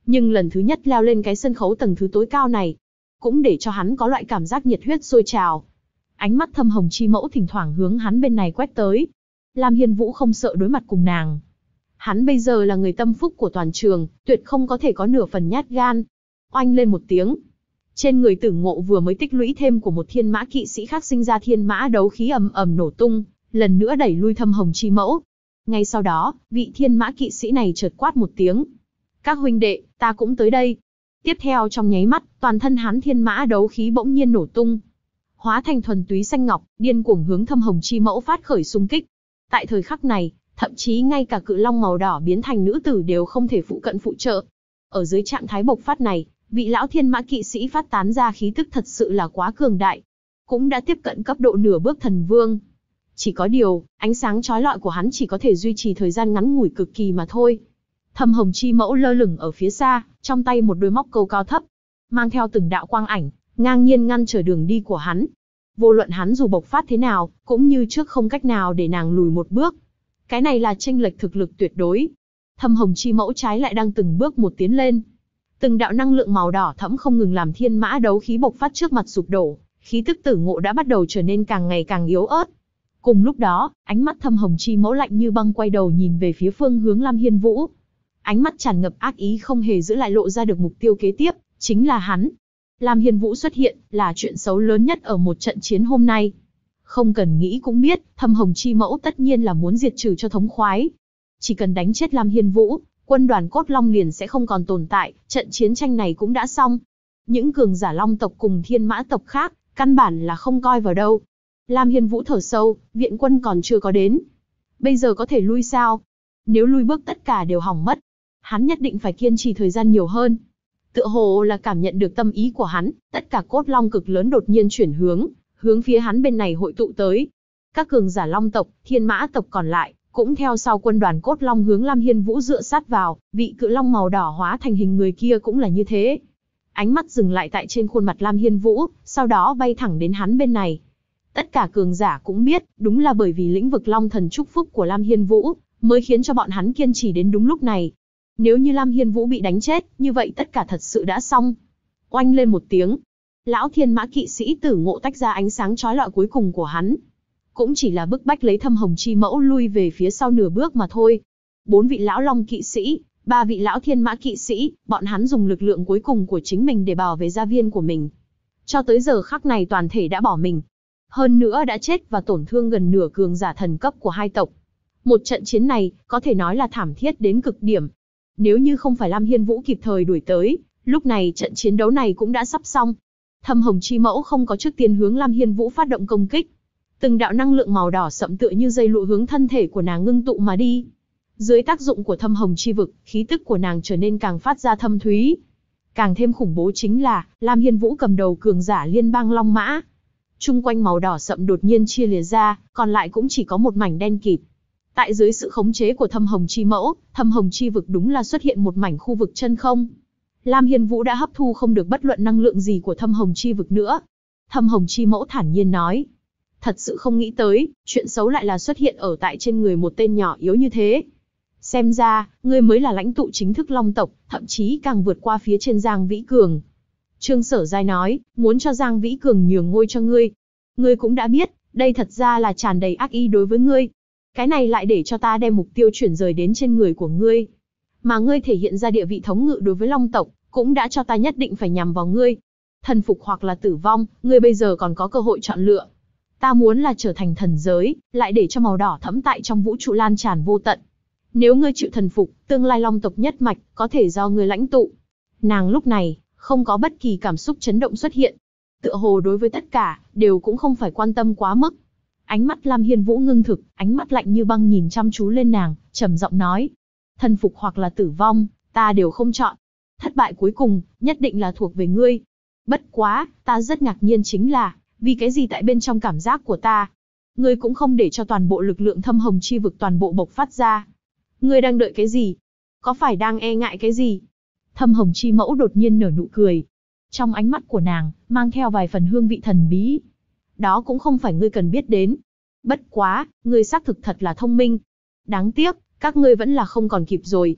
Nhưng lần thứ nhất leo lên cái sân khấu tầng thứ tối cao này, cũng để cho hắn có loại cảm giác nhiệt huyết sôi trào. Ánh mắt Thâm Hồng Chi Mẫu thỉnh thoảng hướng hắn bên này quét tới. Lam Hiên Vũ không sợ đối mặt cùng nàng. Hắn bây giờ là người tâm phúc của toàn trường, tuyệt không có thể có nửa phần nhát gan. Oanh lên một tiếng. Trên người Tử Ngộ vừa mới tích lũy thêm của một thiên mã kỵ sĩ khác sinh ra thiên mã đấu khí ầm ầm nổ tung, lần nữa đẩy lui Thâm Hồng Chi Mẫu. Ngay sau đó, vị thiên mã kỵ sĩ này chợt quát một tiếng. Các huynh đệ, ta cũng tới đây. Tiếp theo trong nháy mắt, toàn thân hắn thiên mã đấu khí bỗng nhiên nổ tung. Hóa thành thuần túy xanh ngọc, điên cuồng hướng Thâm Hồng Chi Mẫu phát khởi xung kích. Tại thời khắc này, thậm chí ngay cả cự long màu đỏ biến thành nữ tử đều không thể phụ cận phụ trợ. Ở dưới trạng thái bộc phát này, vị lão thiên mã kỵ sĩ phát tán ra khí tức thật sự là quá cường đại. Cũng đã tiếp cận cấp độ nửa bước thần vương. Chỉ có điều, ánh sáng chói lọi của hắn chỉ có thể duy trì thời gian ngắn ngủi cực kỳ mà thôi. Thâm Hồng Chi Mẫu lơ lửng ở phía xa, trong tay một đôi móc câu cao thấp, mang theo từng đạo quang ảnh, ngang nhiên ngăn trở đường đi của hắn. Vô luận hắn dù bộc phát thế nào, cũng như trước không cách nào để nàng lùi một bước. Cái này là chênh lệch thực lực tuyệt đối. Thâm Hồng Chi Mẫu trái lại đang từng bước một tiến lên. Từng đạo năng lượng màu đỏ thẫm không ngừng làm thiên mã đấu khí bộc phát trước mặt sụp đổ, khí tức Tử Ngộ đã bắt đầu trở nên càng ngày càng yếu ớt. Cùng lúc đó, ánh mắt Thâm Hồng Chi Mẫu lạnh như băng quay đầu nhìn về phía phương hướng Lam Hiên Vũ. Ánh mắt tràn ngập ác ý không hề giữ lại lộ ra được mục tiêu kế tiếp, chính là hắn. Lam Hiên Vũ xuất hiện, là chuyện xấu lớn nhất ở một trận chiến hôm nay. Không cần nghĩ cũng biết, Thâm Hồng Chi Mẫu tất nhiên là muốn diệt trừ cho thống khoái. Chỉ cần đánh chết Lam Hiên Vũ, quân đoàn Cốt Long liền sẽ không còn tồn tại, trận chiến tranh này cũng đã xong. Những cường giả Long tộc cùng Thiên Mã tộc khác, căn bản là không coi vào đâu. Lam Hiên Vũ thở sâu, viện quân còn chưa có đến. Bây giờ có thể lui sao? Nếu lui bước tất cả đều hỏng mất. Hắn nhất định phải kiên trì thời gian nhiều hơn. Tựa hồ là cảm nhận được tâm ý của hắn, tất cả Cốt Long cực lớn đột nhiên chuyển hướng phía hắn bên này hội tụ tới. Các cường giả Long tộc, Thiên Mã tộc còn lại, cũng theo sau quân đoàn Cốt Long hướng Lam Hiên Vũ dựa sát vào, vị cự long màu đỏ hóa thành hình người kia cũng là như thế. Ánh mắt dừng lại tại trên khuôn mặt Lam Hiên Vũ, sau đó bay thẳng đến hắn bên này. Tất cả cường giả cũng biết, đúng là bởi vì lĩnh vực Long Thần chúc phúc của Lam Hiên Vũ, mới khiến cho bọn hắn kiên trì đến đúng lúc này. Nếu như Lam Hiên Vũ bị đánh chết, như vậy tất cả thật sự đã xong. Oanh lên một tiếng, lão thiên mã kỵ sĩ Tử Ngộ tách ra ánh sáng chói lọi cuối cùng của hắn. Cũng chỉ là bức bách lấy Thâm Hồng Chi Mẫu lui về phía sau nửa bước mà thôi. 4 vị lão long kỵ sĩ, 3 vị lão thiên mã kỵ sĩ, bọn hắn dùng lực lượng cuối cùng của chính mình để bảo vệ gia viên của mình. Cho tới giờ khắc này toàn thể đã bỏ mình. Hơn nữa đã chết và tổn thương gần nửa cường giả thần cấp của hai tộc. Một trận chiến này, có thể nói là thảm thiết đến cực điểm. Nếu như không phải Lam Hiên Vũ kịp thời đuổi tới, lúc này trận chiến đấu này cũng đã sắp xong. Thâm Hồng Chi Mẫu không có trước tiên hướng Lam Hiên Vũ phát động công kích. Từng đạo năng lượng màu đỏ sẫm tựa như dây lụa hướng thân thể của nàng ngưng tụ mà đi. Dưới tác dụng của Thâm Hồng Chi vực, khí tức của nàng trở nên càng phát ra thâm thúy. Càng thêm khủng bố chính là, Lam Hiên Vũ cầm đầu cường giả liên bang Long Mã. Trung quanh màu đỏ sậm đột nhiên chia lìa ra, còn lại cũng chỉ có một mảnh đen kịt. Tại dưới sự khống chế của Thâm Hồng Chi Mẫu, Thâm Hồng Chi vực đúng là xuất hiện một mảnh khu vực chân không. Lam Hiên Vũ đã hấp thu không được bất luận năng lượng gì của Thâm Hồng Chi vực nữa. Thâm Hồng Chi Mẫu thản nhiên nói. Thật sự không nghĩ tới, chuyện xấu lại là xuất hiện ở tại trên người một tên nhỏ yếu như thế. Xem ra, ngươi mới là lãnh tụ chính thức Long tộc, thậm chí càng vượt qua phía trên Giang Vĩ Cường. Trương Sở Giai nói, muốn cho Giang Vĩ Cường nhường ngôi cho ngươi. Ngươi cũng đã biết, đây thật ra là tràn đầy ác ý đối với ngươi. Cái này lại để cho ta đem mục tiêu chuyển rời đến trên người của ngươi. Mà ngươi thể hiện ra địa vị thống ngự đối với Long tộc, cũng đã cho ta nhất định phải nhằm vào ngươi. Thần phục hoặc là tử vong, ngươi bây giờ còn có cơ hội chọn lựa. Ta muốn là trở thành thần giới, lại để cho màu đỏ thẫm tại trong vũ trụ lan tràn vô tận. Nếu ngươi chịu thần phục, tương lai Long tộc nhất mạch, có thể do ngươi lãnh tụ. Nàng lúc này, không có bất kỳ cảm xúc chấn động xuất hiện. Tựa hồ đối với tất cả, đều cũng không phải quan tâm quá mức. Ánh mắt Lam Hiên Vũ ngưng thực, ánh mắt lạnh như băng nhìn chăm chú lên nàng, trầm giọng nói. Thần phục hoặc là tử vong, ta đều không chọn. Thất bại cuối cùng, nhất định là thuộc về ngươi. Bất quá, ta rất ngạc nhiên chính là, vì cái gì tại bên trong cảm giác của ta, ngươi cũng không để cho toàn bộ lực lượng Thâm Hồng Chi vực toàn bộ bộc phát ra. Ngươi đang đợi cái gì? Có phải đang e ngại cái gì? Thâm Hồng Chi Mẫu đột nhiên nở nụ cười. Trong ánh mắt của nàng, mang theo vài phần hương vị thần bí. Đó cũng không phải ngươi cần biết đến. Bất quá, ngươi xác thực thật là thông minh. Đáng tiếc, các ngươi vẫn là không còn kịp rồi.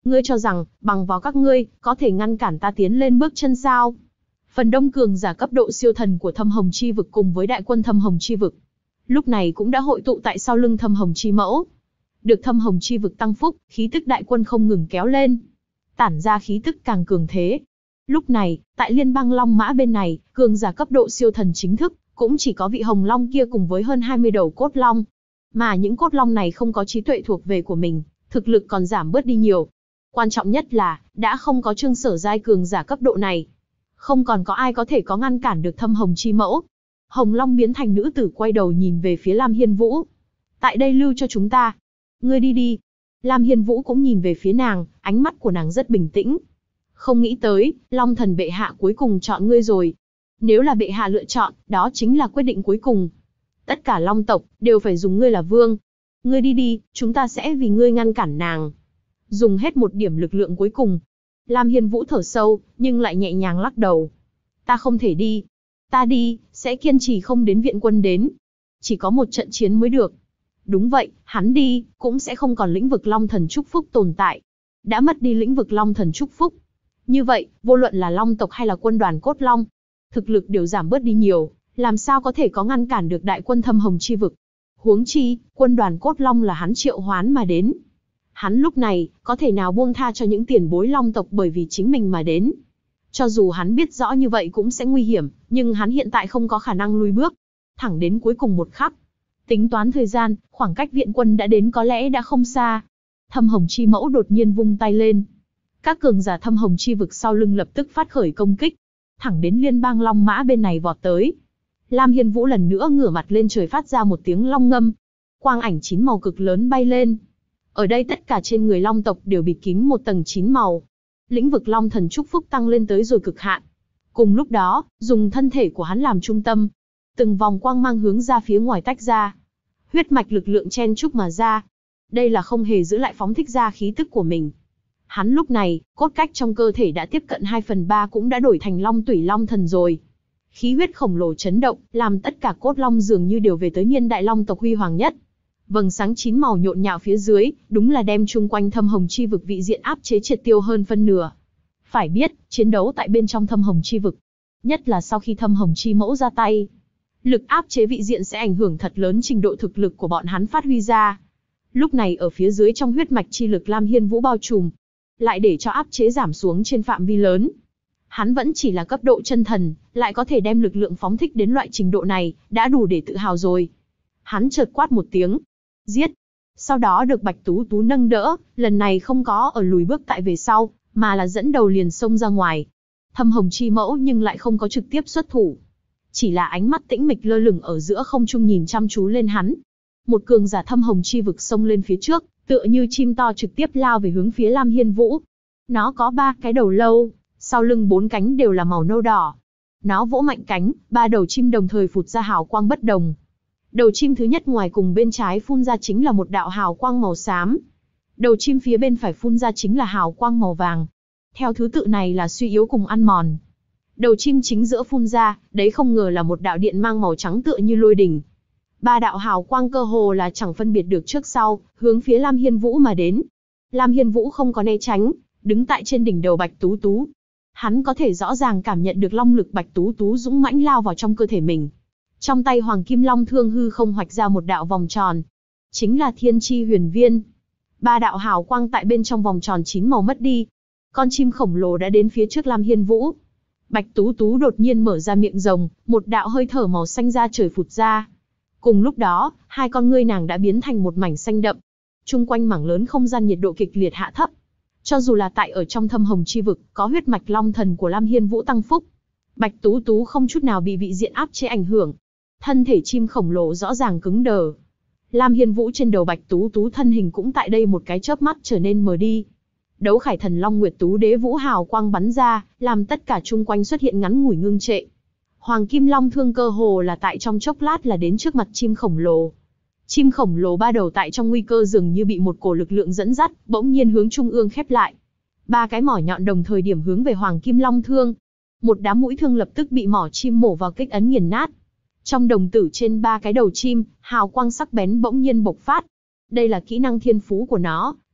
Ngươi cho rằng, bằng vào các ngươi, có thể ngăn cản ta tiến lên bước chân sao? Phần đông cường giả cấp độ siêu thần của Thâm Hồng Chi vực cùng với đại quân Thâm Hồng Chi vực, lúc này cũng đã hội tụ tại sau lưng Thâm Hồng Chi mẫu. Được Thâm Hồng Chi vực tăng phúc, khí tức đại quân không ngừng kéo lên, tản ra khí tức càng cường thế. Lúc này, tại Liên bang Long Mã bên này, cường giả cấp độ siêu thần chính thức, cũng chỉ có vị Hồng Long kia cùng với hơn 20 đầu cốt long. Mà những cốt long này không có trí tuệ thuộc về của mình, thực lực còn giảm bớt đi nhiều. Quan trọng nhất là, đã không có Trương Sở giai cường giả cấp độ này. Không còn có ai có thể có ngăn cản được Thâm Hồng Chi mẫu. Hồng Long biến thành nữ tử quay đầu nhìn về phía Lam Hiên Vũ. Tại đây lưu cho chúng ta. Ngươi đi đi. Lam Hiên Vũ cũng nhìn về phía nàng, ánh mắt của nàng rất bình tĩnh. Không nghĩ tới, Long Thần bệ hạ cuối cùng chọn ngươi rồi. Nếu là bệ hạ lựa chọn, đó chính là quyết định cuối cùng. Tất cả Long tộc, đều phải dùng ngươi là vương. Ngươi đi đi, chúng ta sẽ vì ngươi ngăn cản nàng. Dùng hết một điểm lực lượng cuối cùng. Lam Hiên Vũ thở sâu, nhưng lại nhẹ nhàng lắc đầu. Ta không thể đi. Ta đi, sẽ kiên trì không đến viện quân đến. Chỉ có một trận chiến mới được. Đúng vậy, hắn đi, cũng sẽ không còn lĩnh vực Long Thần chúc phúc tồn tại. Đã mất đi lĩnh vực Long Thần chúc phúc. Như vậy, vô luận là Long tộc hay là quân đoàn cốt long, thực lực đều giảm bớt đi nhiều, làm sao có thể có ngăn cản được đại quân Thâm Hồng Chi vực. Huống chi, quân đoàn cốt long là hắn triệu hoán mà đến. Hắn lúc này, có thể nào buông tha cho những tiền bối Long tộc bởi vì chính mình mà đến. Cho dù hắn biết rõ như vậy cũng sẽ nguy hiểm, nhưng hắn hiện tại không có khả năng lùi bước. Thẳng đến cuối cùng một khắc. Tính toán thời gian, khoảng cách viện quân đã đến có lẽ đã không xa. Thâm Hồng Chi mẫu đột nhiên vung tay lên. Các cường giả Thâm Hồng Chi vực sau lưng lập tức phát khởi công kích. Thẳng đến Liên bang Long Mã bên này vọt tới. Lam Hiên Vũ lần nữa ngửa mặt lên trời phát ra một tiếng long ngâm. Quang ảnh 9 màu cực lớn bay lên. Ở đây tất cả trên người Long tộc đều bịt kín một tầng 9 màu. Lĩnh vực Long Thần chúc phúc tăng lên tới rồi cực hạn. Cùng lúc đó, dùng thân thể của hắn làm trung tâm. Từng vòng quang mang hướng ra phía ngoài tách ra. Huyết mạch lực lượng chen chúc mà ra. Đây là không hề giữ lại phóng thích ra khí tức của mình. Hắn lúc này, cốt cách trong cơ thể đã tiếp cận 2/3 cũng đã đổi thành Long Tủy Long Thần rồi. Khí huyết khổng lồ chấn động, làm tất cả cốt long dường như đều về tới niên đại Long tộc huy hoàng nhất. Vầng sáng 9 màu nhộn nhạo phía dưới, đúng là đem chung quanh Thâm Hồng Chi vực vị diện áp chế triệt tiêu hơn phân nửa. Phải biết, chiến đấu tại bên trong Thâm Hồng Chi vực, nhất là sau khi Thâm Hồng Chi mẫu ra tay, lực áp chế vị diện sẽ ảnh hưởng thật lớn trình độ thực lực của bọn hắn phát huy ra. Lúc này ở phía dưới trong huyết mạch chi lực Lam Hiên Vũ bao trùm, lại để cho áp chế giảm xuống trên phạm vi lớn. Hắn vẫn chỉ là cấp độ chân thần, lại có thể đem lực lượng phóng thích đến loại trình độ này, đã đủ để tự hào rồi. Hắn chợt quát một tiếng, giết. Sau đó được Bạch Tú Tú nâng đỡ, lần này không có ở lùi bước tại về sau, mà là dẫn đầu liền xông ra ngoài. Thâm Hồng Chi mẫu nhưng lại không có trực tiếp xuất thủ. Chỉ là ánh mắt tĩnh mịch lơ lửng ở giữa không trung nhìn chăm chú lên hắn. Một cường giả Thâm Hồng Chi vực xông lên phía trước, tựa như chim to trực tiếp lao về hướng phía Lam Hiên Vũ. Nó có 3 cái đầu lâu, sau lưng 4 cánh đều là màu nâu đỏ. Nó vỗ mạnh cánh, 3 đầu chim đồng thời phụt ra hào quang bất đồng. Đầu chim thứ nhất ngoài cùng bên trái phun ra chính là một đạo hào quang màu xám. Đầu chim phía bên phải phun ra chính là hào quang màu vàng. Theo thứ tự này là suy yếu cùng ăn mòn. Đầu chim chính giữa phun ra, đấy không ngờ là một đạo điện mang màu trắng tựa như lôi đỉnh. 3 đạo hào quang cơ hồ là chẳng phân biệt được trước sau, hướng phía Lam Hiên Vũ mà đến. Lam Hiên Vũ không có né tránh, đứng tại trên đỉnh đầu Bạch Tú Tú. Hắn có thể rõ ràng cảm nhận được long lực Bạch Tú Tú dũng mãnh lao vào trong cơ thể mình. Trong tay Hoàng Kim Long Thương hư không hoạch ra một đạo vòng tròn. Chính là Thiên Chi Huyền Viên. 3 đạo hào quang tại bên trong vòng tròn 9 màu mất đi. Con chim khổng lồ đã đến phía trước Lam Hiên Vũ. Bạch Tú Tú đột nhiên mở ra miệng rồng, một đạo hơi thở màu xanh ra trời phụt ra. Cùng lúc đó, 2 con ngươi nàng đã biến thành một mảnh xanh đậm. Trung quanh mảng lớn không gian nhiệt độ kịch liệt hạ thấp. Cho dù là tại ở trong Thâm Hồng Chi vực, có huyết mạch long thần của Lam Hiên Vũ tăng phúc, Bạch Tú Tú không chút nào bị vị diện áp chế ảnh hưởng. Thân thể chim khổng lồ rõ ràng cứng đờ. Lam Hiên Vũ trên đầu Bạch Tú Tú thân hình cũng tại đây một cái chớp mắt trở nên mờ đi. Đấu Khải Thần Long Nguyệt Tú Đế Vũ hào quang bắn ra, làm tất cả chung quanh xuất hiện ngắn ngủi ngưng trệ. Hoàng Kim Long Thương cơ hồ là tại trong chốc lát là đến trước mặt chim khổng lồ. Chim khổng lồ 3 đầu tại trong nguy cơ dường như bị một cổ lực lượng dẫn dắt, bỗng nhiên hướng trung ương khép lại. 3 cái mỏ nhọn đồng thời điểm hướng về Hoàng Kim Long Thương. Một đám mũi thương lập tức bị mỏ chim mổ vào kích ấn nghiền nát. Trong đồng tử trên 3 cái đầu chim, hào quang sắc bén bỗng nhiên bộc phát. Đây là kỹ năng thiên phú của nó,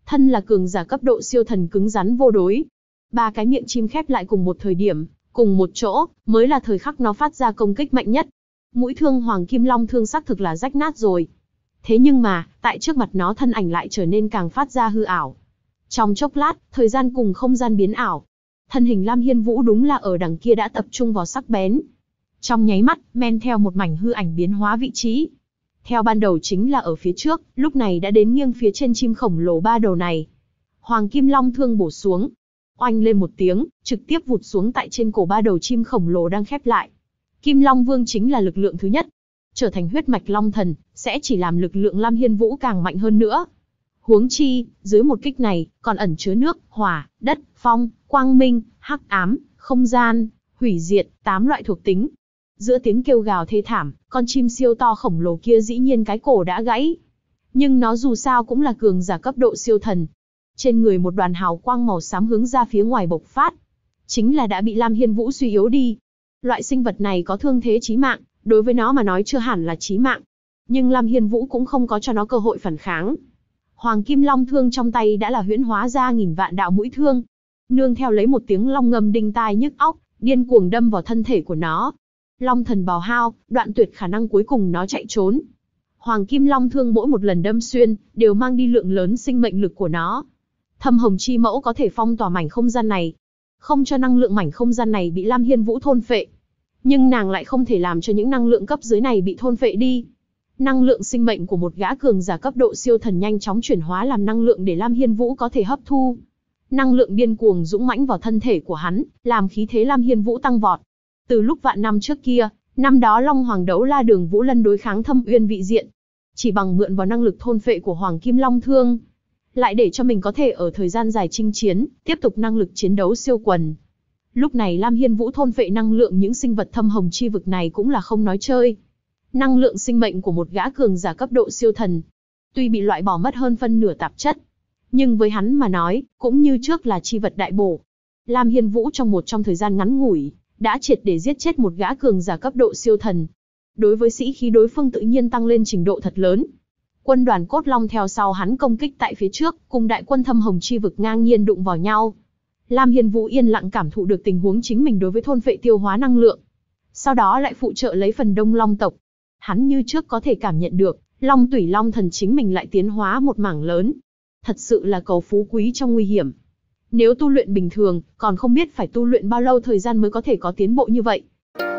thân là cường giả cấp độ siêu thần cứng rắn vô đối. Ba cái miệng chim khép lại cùng một thời điểm, cùng một chỗ, mới là thời khắc nó phát ra công kích mạnh nhất. Mũi thương Hoàng Kim Long thương xác thực là rách nát rồi. Thế nhưng mà, tại trước mặt nó thân ảnh lại trở nên càng phát ra hư ảo. Trong chốc lát, thời gian cùng không gian biến ảo. Thân hình Lam Hiên Vũ đúng là ở đằng kia đã tập trung vào sắc bén. Trong nháy mắt, men theo một mảnh hư ảnh biến hóa vị trí. Theo ban đầu chính là ở phía trước, lúc này đã đến nghiêng phía trên chim khổng lồ ba đầu này. Hoàng Kim Long thương bổ xuống. Oanh lên một tiếng, trực tiếp vụt xuống tại trên cổ ba đầu chim khổng lồ đang khép lại. Kim Long Vương chính là lực lượng thứ nhất. Trở thành huyết mạch Long Thần, sẽ chỉ làm lực lượng Lam Hiên Vũ càng mạnh hơn nữa. Huống chi, dưới một kích này, còn ẩn chứa nước, hỏa, đất, phong, quang minh, hắc ám, không gian, hủy diệt, 8 loại thuộc tính. Giữa tiếng kêu gào thê thảm, con chim siêu to khổng lồ kia dĩ nhiên cái cổ đã gãy. Nhưng nó dù sao cũng là cường giả cấp độ siêu thần. Trên người một đoàn hào quang màu xám hướng ra phía ngoài bộc phát. Chính là đã bị Lam Hiên Vũ suy yếu đi. Loại sinh vật này có thương thế chí mạng, đối với nó mà nói chưa hẳn là chí mạng. Nhưng Lam Hiên Vũ cũng không có cho nó cơ hội phản kháng. Hoàng Kim Long thương trong tay đã là huyễn hóa ra nghìn vạn đạo mũi thương. Nương theo lấy một tiếng long ngâm đinh tai nhức óc, điên cuồng đâm vào thân thể của nó. Long thần bào hao, đoạn tuyệt khả năng cuối cùng nó chạy trốn. Hoàng Kim Long thương mỗi một lần đâm xuyên, đều mang đi lượng lớn sinh mệnh lực của nó. Thâm Hồng Chi Mẫu có thể phong tỏa mảnh không gian này, không cho năng lượng mảnh không gian này bị Lam Hiên Vũ thôn phệ. Nhưng nàng lại không thể làm cho những năng lượng cấp dưới này bị thôn phệ đi. Năng lượng sinh mệnh của một gã cường giả cấp độ siêu thần nhanh chóng chuyển hóa làm năng lượng để Lam Hiên Vũ có thể hấp thu. Năng lượng điên cuồng dũng mãnh vào thân thể của hắn, làm khí thế Lam Hiên Vũ tăng vọt. Từ lúc vạn năm trước kia, năm đó Long Hoàng đấu la Đường Vũ Lân đối kháng Thâm Uyên vị diện, chỉ bằng mượn vào năng lực thôn phệ của Hoàng Kim Long thương, lại để cho mình có thể ở thời gian dài chinh chiến, tiếp tục năng lực chiến đấu siêu quần. Lúc này Lam Hiên Vũ thôn phệ năng lượng những sinh vật thâm hồng chi vực này cũng là không nói chơi. Năng lượng sinh mệnh của một gã cường giả cấp độ siêu thần, tuy bị loại bỏ mất hơn phân nửa tạp chất, nhưng với hắn mà nói, cũng như trước là chi vật đại bổ. Lam Hiên Vũ trong thời gian ngắn ngủi, đã triệt để giết chết một gã cường giả cấp độ siêu thần. Đối với sĩ khí đối phương tự nhiên tăng lên trình độ thật lớn. Quân đoàn Cốt Long theo sau hắn công kích tại phía trước, cùng đại quân thâm hồng chi vực ngang nhiên đụng vào nhau. Lam Hiên Vũ yên lặng cảm thụ được tình huống chính mình đối với thôn phệ tiêu hóa năng lượng. Sau đó lại phụ trợ lấy phần đông Long tộc. Hắn như trước có thể cảm nhận được, Long Tủy Long Thần chính mình lại tiến hóa một mảng lớn. Thật sự là cầu phú quý trong nguy hiểm. Nếu tu luyện bình thường, còn không biết phải tu luyện bao lâu thời gian mới có thể có tiến bộ như vậy.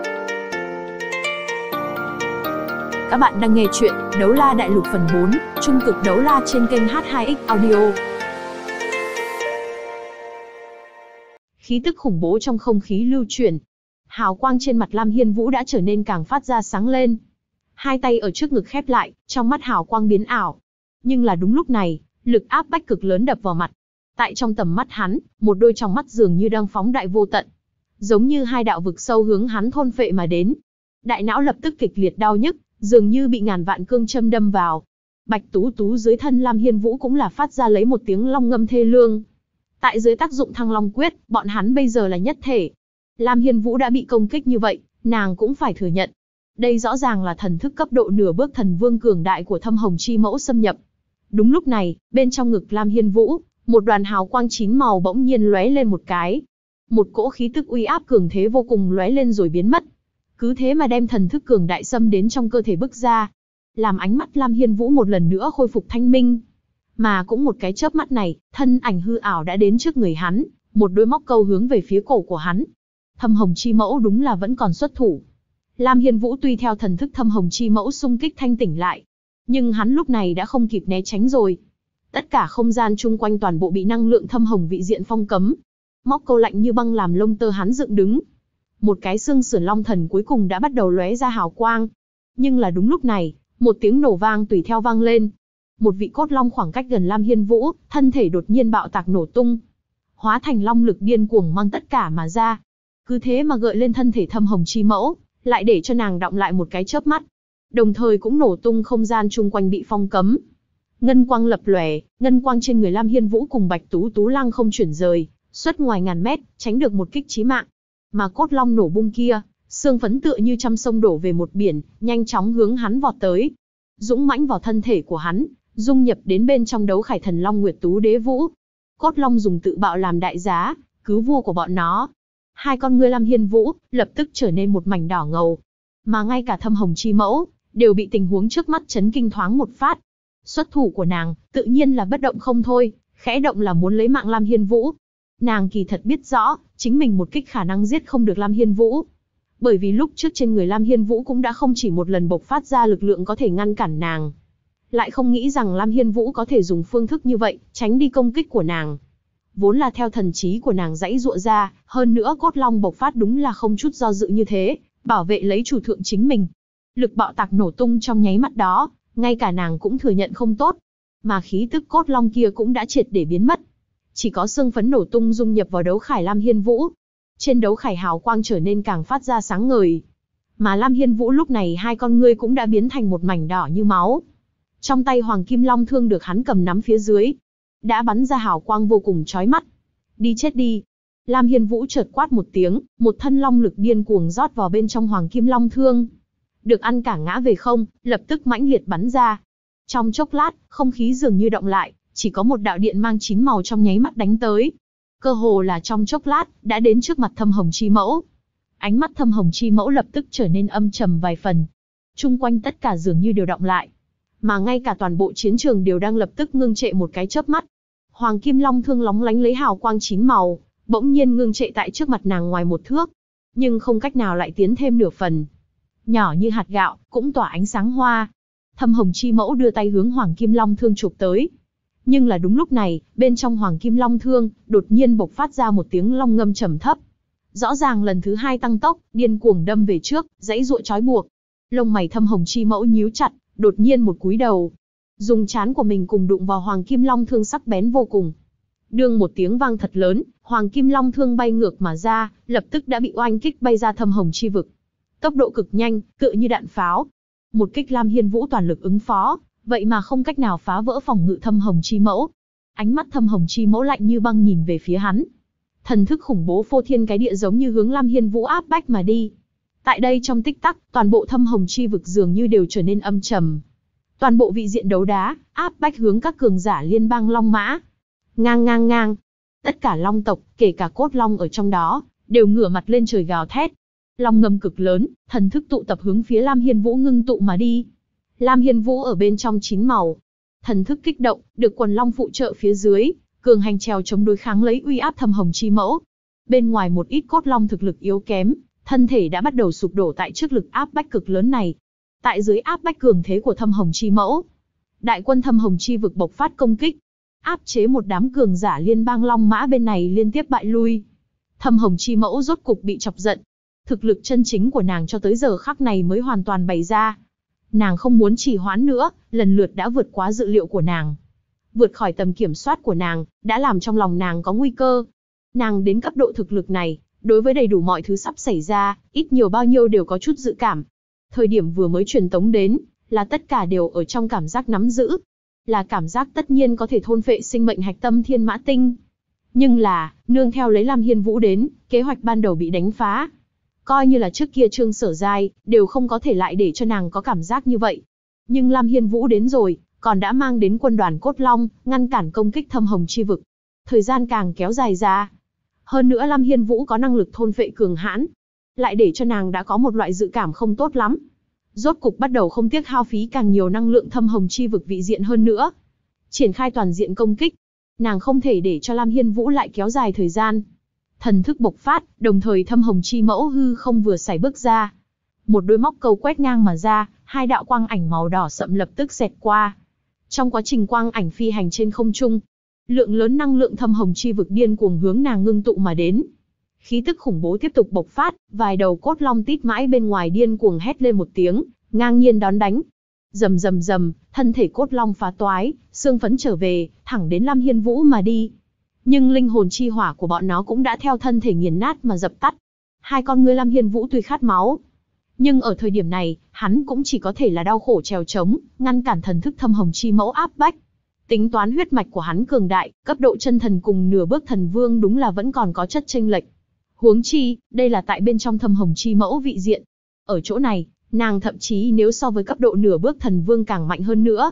Các bạn đang nghe chuyện Đấu La Đại Lục phần 4, Trung cực đấu la trên kênh H2X Audio. Khí tức khủng bố trong không khí lưu chuyển. Hào quang trên mặt Lam Hiên Vũ đã trở nên càng phát ra sáng lên. Hai tay ở trước ngực khép lại, trong mắt hào quang biến ảo. Nhưng là đúng lúc này, lực áp bách cực lớn đập vào mặt. Tại trong tầm mắt hắn, một đôi trong mắt dường như đang phóng đại vô tận. Giống như hai đạo vực sâu hướng hắn thôn phệ mà đến. Đại não lập tức kịch liệt đau nhức, dường như bị ngàn vạn cương châm đâm vào. Bạch Tú Tú dưới thân Lam Hiên Vũ cũng là phát ra lấy một tiếng long ngâm thê lương. Tại dưới tác dụng Thăng Long Quyết, bọn hắn bây giờ là nhất thể. Lam Hiên Vũ đã bị công kích như vậy, nàng cũng phải thừa nhận. Đây rõ ràng là thần thức cấp độ nửa bước thần vương cường đại của Thâm Hồng Chi Mẫu xâm nhập. Đúng lúc này, bên trong ngực Lam Hiên Vũ, một đoàn hào quang 9 màu bỗng nhiên lóe lên một cái. Một cỗ khí tức uy áp cường thế vô cùng lóe lên rồi biến mất. Cứ thế mà đem thần thức cường đại xâm đến trong cơ thể bức ra. Làm ánh mắt Lam Hiên Vũ một lần nữa khôi phục thanh minh. Mà cũng một cái chớp mắt này, thân ảnh hư ảo đã đến trước người hắn, một đôi móc câu hướng về phía cổ của hắn. Thâm Hồng Chi Mẫu đúng là vẫn còn xuất thủ. Lam Hiên Vũ tuy theo thần thức Thâm Hồng Chi Mẫu xung kích thanh tỉnh lại, nhưng hắn lúc này đã không kịp né tránh rồi. Tất cả không gian chung quanh toàn bộ bị năng lượng thâm hồng vị diện phong cấm. Móc câu lạnh như băng làm lông tơ hắn dựng đứng. Một cái xương sườn long thần cuối cùng đã bắt đầu lóe ra hào quang. Nhưng là đúng lúc này, một tiếng nổ vang tùy theo vang lên. Một vị cốt long khoảng cách gần Lam Hiên Vũ, thân thể đột nhiên bạo tạc nổ tung. Hóa thành long lực điên cuồng mang tất cả mà ra. Cứ thế mà gợi lên thân thể Thâm Hồng Chi Mẫu, lại để cho nàng đọng lại một cái chớp mắt. Đồng thời cũng nổ tung không gian chung quanh bị phong cấm. Ngân quang lập lòe, ngân quang trên người Lam Hiên Vũ cùng Bạch Tú Tú lăng không chuyển rời, xuất ngoài ngàn mét, tránh được một kích chí mạng. Mà cốt long nổ bung kia, xương phấn tựa như trăm sông đổ về một biển, nhanh chóng hướng hắn vọt tới. Dũng mãnh vào thân thể của hắn, dung nhập đến bên trong đấu khải thần long Nguyệt Tú Đế Vũ. Cốt long dùng tự bạo làm đại giá, cứu vua của bọn nó. Hai con ngươi Lam Hiên Vũ lập tức trở nên một mảnh đỏ ngầu, mà ngay cả Thâm Hồng Chi Mẫu đều bị tình huống trước mắt chấn kinh thoáng một phát. Xuất thủ của nàng tự nhiên là bất động không thôi, khẽ động là muốn lấy mạng Lam Hiên Vũ. Nàng kỳ thật biết rõ, chính mình một kích khả năng giết không được Lam Hiên Vũ. Bởi vì lúc trước trên người Lam Hiên Vũ cũng đã không chỉ một lần bộc phát ra lực lượng có thể ngăn cản nàng. Lại không nghĩ rằng Lam Hiên Vũ có thể dùng phương thức như vậy, tránh đi công kích của nàng. Vốn là theo thần trí của nàng giãy giụa ra, hơn nữa cốt long bộc phát đúng là không chút do dự như thế, bảo vệ lấy chủ thượng chính mình. Lực bạo tạc nổ tung trong nháy mắt đó, ngay cả nàng cũng thừa nhận không tốt. Mà khí tức cốt long kia cũng đã triệt để biến mất. Chỉ có xương phấn nổ tung dung nhập vào đấu khải Lam Hiên Vũ. Trên đấu khải hào quang trở nên càng phát ra sáng ngời. Mà Lam Hiên Vũ lúc này hai con ngươi cũng đã biến thành một mảnh đỏ như máu. Trong tay Hoàng Kim Long thương được hắn cầm nắm phía dưới, đã bắn ra hào quang vô cùng chói mắt. Đi chết đi. Lam Hiên Vũ chợt quát một tiếng, một thân long lực điên cuồng rót vào bên trong Hoàng Kim Long thương. Được ăn cả ngã về không, lập tức mãnh liệt bắn ra. Trong chốc lát, không khí dường như động lại, chỉ có một đạo điện mang 9 màu trong nháy mắt đánh tới. Cơ hồ là trong chốc lát, đã đến trước mặt Thâm Hồng Chi Mẫu. Ánh mắt Thâm Hồng Chi Mẫu lập tức trở nên âm trầm vài phần. Chung quanh tất cả dường như đều động lại. Mà ngay cả toàn bộ chiến trường đều đang lập tức ngưng trệ một cái chớp mắt. Hoàng Kim Long thương lóng lánh lấy hào quang 9 màu, bỗng nhiên ngưng trệ tại trước mặt nàng ngoài một thước. Nhưng không cách nào lại tiến thêm nửa phần. Nhỏ như hạt gạo, cũng tỏa ánh sáng hoa. Thâm Hồng Chi Mẫu đưa tay hướng Hoàng Kim Long thương chụp tới. Nhưng là đúng lúc này, bên trong Hoàng Kim Long thương, đột nhiên bộc phát ra một tiếng long ngâm trầm thấp. Rõ ràng lần thứ hai tăng tốc, điên cuồng đâm về trước, giãy giụa trói buộc. Lông mày Thâm Hồng Chi Mẫu nhíu chặt, đột nhiên một cúi đầu, dùng trán của mình cùng đụng vào Hoàng Kim Long thương sắc bén vô cùng. Đương một tiếng vang thật lớn, Hoàng Kim Long thương bay ngược mà ra, lập tức đã bị oanh kích bay ra Thâm Hồng Chi vực. Tốc độ cực nhanh, tựa như đạn pháo. Một kích Lam Hiên Vũ toàn lực ứng phó, vậy mà không cách nào phá vỡ phòng ngự Thâm Hồng Chi Mẫu. Ánh mắt Thâm Hồng Chi Mẫu lạnh như băng nhìn về phía hắn. Thần thức khủng bố phô thiên cái địa giống như hướng Lam Hiên Vũ áp bách mà đi. Tại đây trong tích tắc, toàn bộ Thâm Hồng Chi vực dường như đều trở nên âm trầm. Toàn bộ vị diện đấu đá, áp bách hướng các cường giả liên bang Long Mã. Ngang ngang ngang. Tất cả Long tộc, kể cả cốt long ở trong đó, đều ngửa mặt lên trời gào thét. Long ngâm cực lớn, thần thức tụ tập hướng phía Lam Hiên Vũ ngưng tụ mà đi. Lam Hiên Vũ ở bên trong 9 màu. Thần thức kích động, được quần long phụ trợ phía dưới, cường hành trèo chống đối kháng lấy uy áp Thâm Hồng Chi Mẫu. Bên ngoài một ít cốt long thực lực yếu kém, thân thể đã bắt đầu sụp đổ tại trước lực áp bách cực lớn này. Tại dưới áp bách cường thế của Thâm Hồng Chi Mẫu, đại quân Thâm Hồng Chi vực bộc phát công kích, áp chế một đám cường giả liên bang Long Mã bên này liên tiếp bại lui. Thâm Hồng Chi Mẫu rốt cục bị chọc giận. Thực lực chân chính của nàng cho tới giờ khắc này mới hoàn toàn bày ra. Nàng không muốn trì hoãn nữa, lần lượt đã vượt quá dự liệu của nàng. Vượt khỏi tầm kiểm soát của nàng, đã làm trong lòng nàng có nguy cơ. Nàng đến cấp độ thực lực này, đối với đầy đủ mọi thứ sắp xảy ra, ít nhiều bao nhiêu đều có chút dự cảm. Thời điểm vừa mới truyền tống đến, là tất cả đều ở trong cảm giác nắm giữ. Là cảm giác tất nhiên có thể thôn phệ sinh mệnh hạch tâm Thiên Mã Tinh. Nhưng là, nương theo lấy Lam Hiên Vũ đến, kế hoạch ban đầu bị đánh phá. Coi như là trước kia Trương Sở Giai, đều không có thể lại để cho nàng có cảm giác như vậy. Nhưng Lam Hiên Vũ đến rồi, còn đã mang đến quân đoàn Cốt Long, ngăn cản công kích Thâm Hồng Chi vực. Thời gian càng kéo dài ra. Hơn nữa Lam Hiên Vũ có năng lực thôn phệ cường hãn, lại để cho nàng đã có một loại dự cảm không tốt lắm. Rốt cục bắt đầu không tiếc hao phí càng nhiều năng lượng Thâm Hồng Chi vực vị diện hơn nữa. Triển khai toàn diện công kích. Nàng không thể để cho Lam Hiên Vũ lại kéo dài thời gian. Thần thức bộc phát, đồng thời Thâm Hồng Chi Mẫu hư không vừa xài bước ra. Một đôi móc câu quét ngang mà ra, hai đạo quang ảnh màu đỏ sậm lập tức xẹt qua. Trong quá trình quang ảnh phi hành trên không trung, lượng lớn năng lượng Thâm Hồng Chi vực điên cuồng hướng nàng ngưng tụ mà đến. Khí tức khủng bố tiếp tục bộc phát, vài đầu cốt long tít mãi bên ngoài điên cuồng hét lên một tiếng, ngang nhiên đón đánh. Rầm rầm rầm, thân thể cốt long phá toái, xương phấn trở về, thẳng đến Lam Hiên Vũ mà đi. Nhưng linh hồn chi hỏa của bọn nó cũng đã theo thân thể nghiền nát mà dập tắt. Hai con ngươi Lam Hiên Vũ tuy khát máu, nhưng ở thời điểm này, hắn cũng chỉ có thể là đau khổ trèo trống, ngăn cản thần thức Thâm Hồng Chi Mẫu áp bách. Tính toán huyết mạch của hắn cường đại, cấp độ chân thần cùng nửa bước thần vương đúng là vẫn còn có chất chênh lệch. Huống chi, đây là tại bên trong Thâm Hồng Chi Mẫu vị diện. Ở chỗ này, nàng thậm chí nếu so với cấp độ nửa bước thần vương càng mạnh hơn nữa.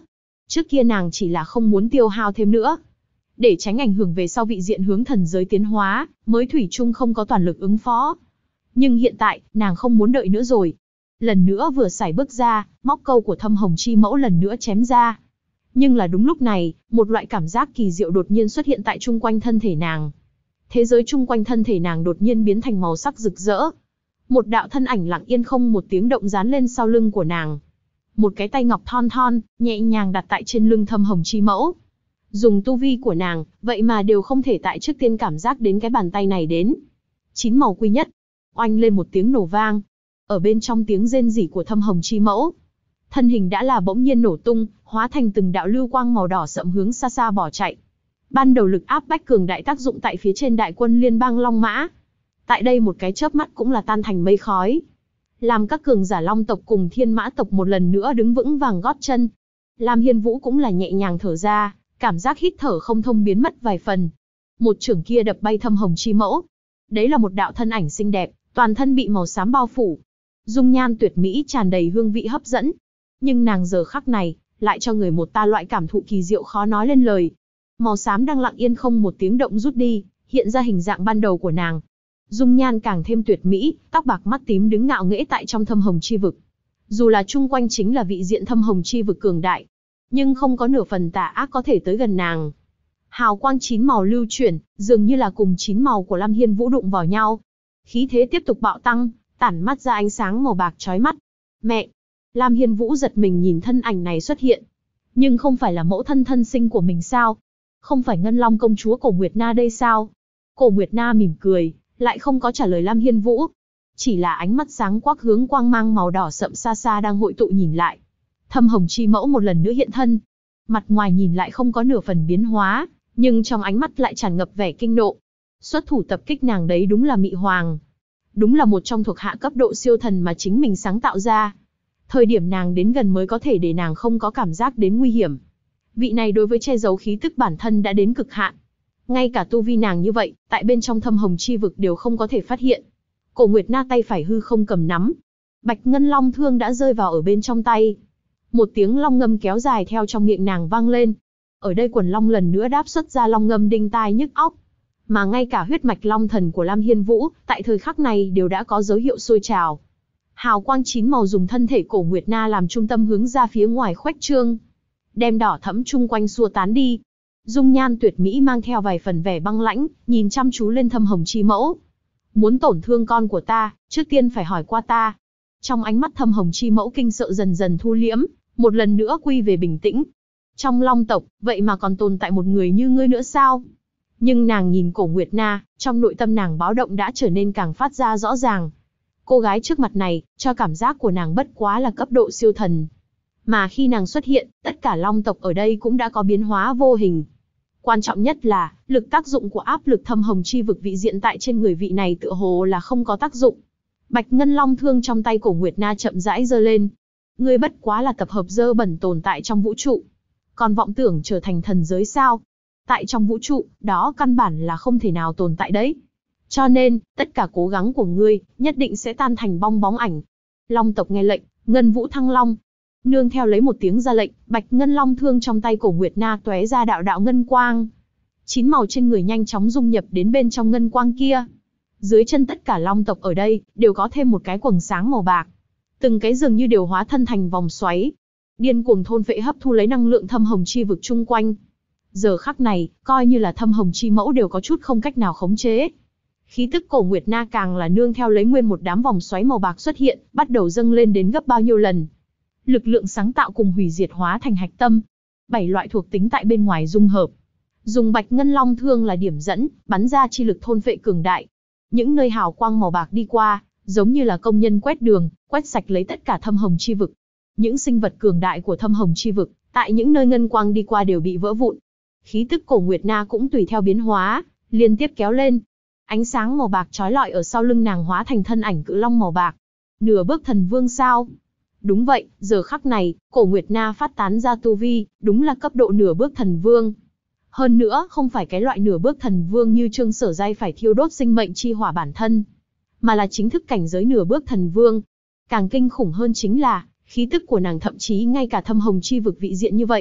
Trước kia nàng chỉ là không muốn tiêu hao thêm nữa, để tránh ảnh hưởng về sau vị diện hướng thần giới tiến hóa, mới thủy chung không có toàn lực ứng phó. Nhưng hiện tại, nàng không muốn đợi nữa rồi. Lần nữa vừa sải bước ra, móc câu của Thâm Hồng Chi Mẫu lần nữa chém ra. Nhưng là đúng lúc này, một loại cảm giác kỳ diệu đột nhiên xuất hiện tại chung quanh thân thể nàng. Thế giới chung quanh thân thể nàng đột nhiên biến thành màu sắc rực rỡ. Một đạo thân ảnh lặng yên không một tiếng động dán lên sau lưng của nàng. Một cái tay ngọc thon thon, nhẹ nhàng đặt tại trên lưng Thâm Hồng Chi Mẫu. Dùng tu vi của nàng, vậy mà đều không thể tại trước tiên cảm giác đến cái bàn tay này đến. 9 màu quy nhất. Oanh lên một tiếng nổ vang. Ở bên trong tiếng rên rỉ của Thâm Hồng Chi Mẫu, thân hình đã là bỗng nhiên nổ tung, hóa thành từng đạo lưu quang màu đỏ sậm hướng xa xa bỏ chạy. Ban đầu lực áp bách cường đại tác dụng tại phía trên đại quân liên bang Long Mã. Tại đây một cái chớp mắt cũng là tan thành mây khói. Làm các cường giả Long tộc cùng Thiên Mã tộc một lần nữa đứng vững vàng gót chân. Lam Hiên Vũ cũng là nhẹ nhàng thở ra, cảm giác hít thở không thông biến mất vài phần. Một chưởng kia đập bay Thâm Hồng Chi Mẫu. Đấy là một đạo thân ảnh xinh đẹp, toàn thân bị màu xám bao phủ. Dung nhan tuyệt mỹ tràn đầy hương vị hấp dẫn. Nhưng nàng giờ khắc này, lại cho người một ta loại cảm thụ kỳ diệu khó nói lên lời. Màu xám đang lặng yên không một tiếng động rút đi, hiện ra hình dạng ban đầu của nàng. Dung nhan càng thêm tuyệt mỹ, tóc bạc mắt tím đứng ngạo nghễ tại trong Thâm Hồng Chi vực. Dù là chung quanh chính là vị diện Thâm Hồng Chi vực cường đại, nhưng không có nửa phần tà ác có thể tới gần nàng. Hào quang 9 màu lưu chuyển, dường như là cùng 9 màu của Lam Hiên Vũ đụng vào nhau. Khí thế tiếp tục bạo tăng, tản mắt ra ánh sáng màu bạc chói mắt. Mẹ! Lam Hiên Vũ giật mình nhìn thân ảnh này xuất hiện. Nhưng không phải là mẫu thân thân sinh của mình sao? Không phải Ngân Long công chúa Cổ Nguyệt Na đây sao? Cổ Nguyệt Na mỉm cười, lại không có trả lời Lam Hiên Vũ. Chỉ là ánh mắt sáng quắc hướng quang mang màu đỏ sậm xa xa đang hội tụ nhìn lại. Thâm Hồng Chi Mẫu một lần nữa hiện thân. Mặt ngoài nhìn lại không có nửa phần biến hóa, nhưng trong ánh mắt lại tràn ngập vẻ kinh nộ. Xuất thủ tập kích nàng đấy đúng là Mị Hoàng. Đúng là một trong thuộc hạ cấp độ siêu thần mà chính mình sáng tạo ra. Thời điểm nàng đến gần mới có thể để nàng không có cảm giác đến nguy hiểm. Vị này đối với che giấu khí tức bản thân đã đến cực hạn. Ngay cả tu vi nàng như vậy, tại bên trong Thâm Hồng Chi vực đều không có thể phát hiện. Cổ Nguyệt Na tay phải hư không cầm nắm. Bạch Ngân Long thương đã rơi vào ở bên trong tay. Một tiếng long ngâm kéo dài theo trong miệng nàng vang lên. Ở đây quần long lần nữa đáp xuất ra long ngâm đinh tai nhức óc. Mà ngay cả huyết mạch long thần của Lam Hiên Vũ, tại thời khắc này đều đã có dấu hiệu sôi trào. Hào quang 9 màu dùng thân thể Cổ Nguyệt Na làm trung tâm hướng ra phía ngoài khuếch trương, đem đỏ thẫm chung quanh xua tán đi. Dung nhan tuyệt mỹ mang theo vài phần vẻ băng lãnh, nhìn chăm chú lên Thâm Hồng Chi Mẫu. Muốn tổn thương con của ta, trước tiên phải hỏi qua ta. Trong ánh mắt Thâm Hồng Chi Mẫu kinh sợ dần dần thu liễm, một lần nữa quy về bình tĩnh. Trong Long tộc, vậy mà còn tồn tại một người như ngươi nữa sao? Nhưng nàng nhìn Cổ Nguyệt Na, trong nội tâm nàng báo động đã trở nên càng phát ra rõ ràng. Cô gái trước mặt này, cho cảm giác của nàng bất quá là cấp độ siêu thần. Mà khi nàng xuất hiện, tất cả Long tộc ở đây cũng đã có biến hóa vô hình. Quan trọng nhất là, lực tác dụng của áp lực Thâm Hồng Chi vực vị diện tại trên người vị này tựa hồ là không có tác dụng. Bạch Ngân Long thương trong tay Cổ Nguyệt Na chậm rãi giơ lên. Ngươi bất quá là tập hợp dơ bẩn tồn tại trong vũ trụ. Còn vọng tưởng trở thành thần giới sao? Tại trong vũ trụ, đó căn bản là không thể nào tồn tại đấy. Cho nên, tất cả cố gắng của ngươi, nhất định sẽ tan thành bong bóng ảnh. Long tộc nghe lệnh, Ngân Vũ Thăng Long. Nương theo lấy một tiếng ra lệnh, Bạch Ngân Long thương trong tay Cổ Nguyệt Na tóe ra đạo đạo ngân quang. 9 màu trên người nhanh chóng dung nhập đến bên trong ngân quang kia. Dưới chân tất cả Long tộc ở đây, đều có thêm một cái quầng sáng màu bạc. Từng cái dường như đều hóa thân thành vòng xoáy. Điên cuồng thôn phệ hấp thu lấy năng lượng Thâm Hồng Chi vực chung quanh. Giờ khắc này, coi như là Thâm Hồng Chi Mẫu đều có chút không cách nào khống chế. Khí tức Cổ Nguyệt Na càng là nương theo lấy nguyên một đám vòng xoáy màu bạc xuất hiện, bắt đầu dâng lên đến gấp bao nhiêu lần. Lực lượng sáng tạo cùng hủy diệt hóa thành hạch tâm. 7 loại thuộc tính tại bên ngoài dung hợp. Dùng Bạch Ngân Long thương là điểm dẫn, bắn ra chi lực thôn phệ cường đại. Những nơi hào quang màu bạc đi qua, giống như là công nhân quét đường, quét sạch lấy tất cả Thâm Hồng Chi vực. Những sinh vật cường đại của Thâm Hồng Chi vực, tại những nơi ngân quang đi qua đều bị vỡ vụn. Khí tức Cổ Nguyệt Na cũng tùy theo biến hóa, liên tiếp kéo lên. Ánh sáng màu bạc chói lọi ở sau lưng nàng hóa thành thân ảnh cự long màu bạc. Nửa bước thần vương sao? Đúng vậy, giờ khắc này, Cổ Nguyệt Na phát tán ra tu vi, đúng là cấp độ nửa bước thần vương. Hơn nữa, không phải cái loại nửa bước thần vương như Trương Sở Giai phải thiêu đốt sinh mệnh chi hỏa bản thân, mà là chính thức cảnh giới nửa bước thần vương. Càng kinh khủng hơn chính là, khí tức của nàng thậm chí ngay cả Thâm Hồng Chi vực vị diện như vậy,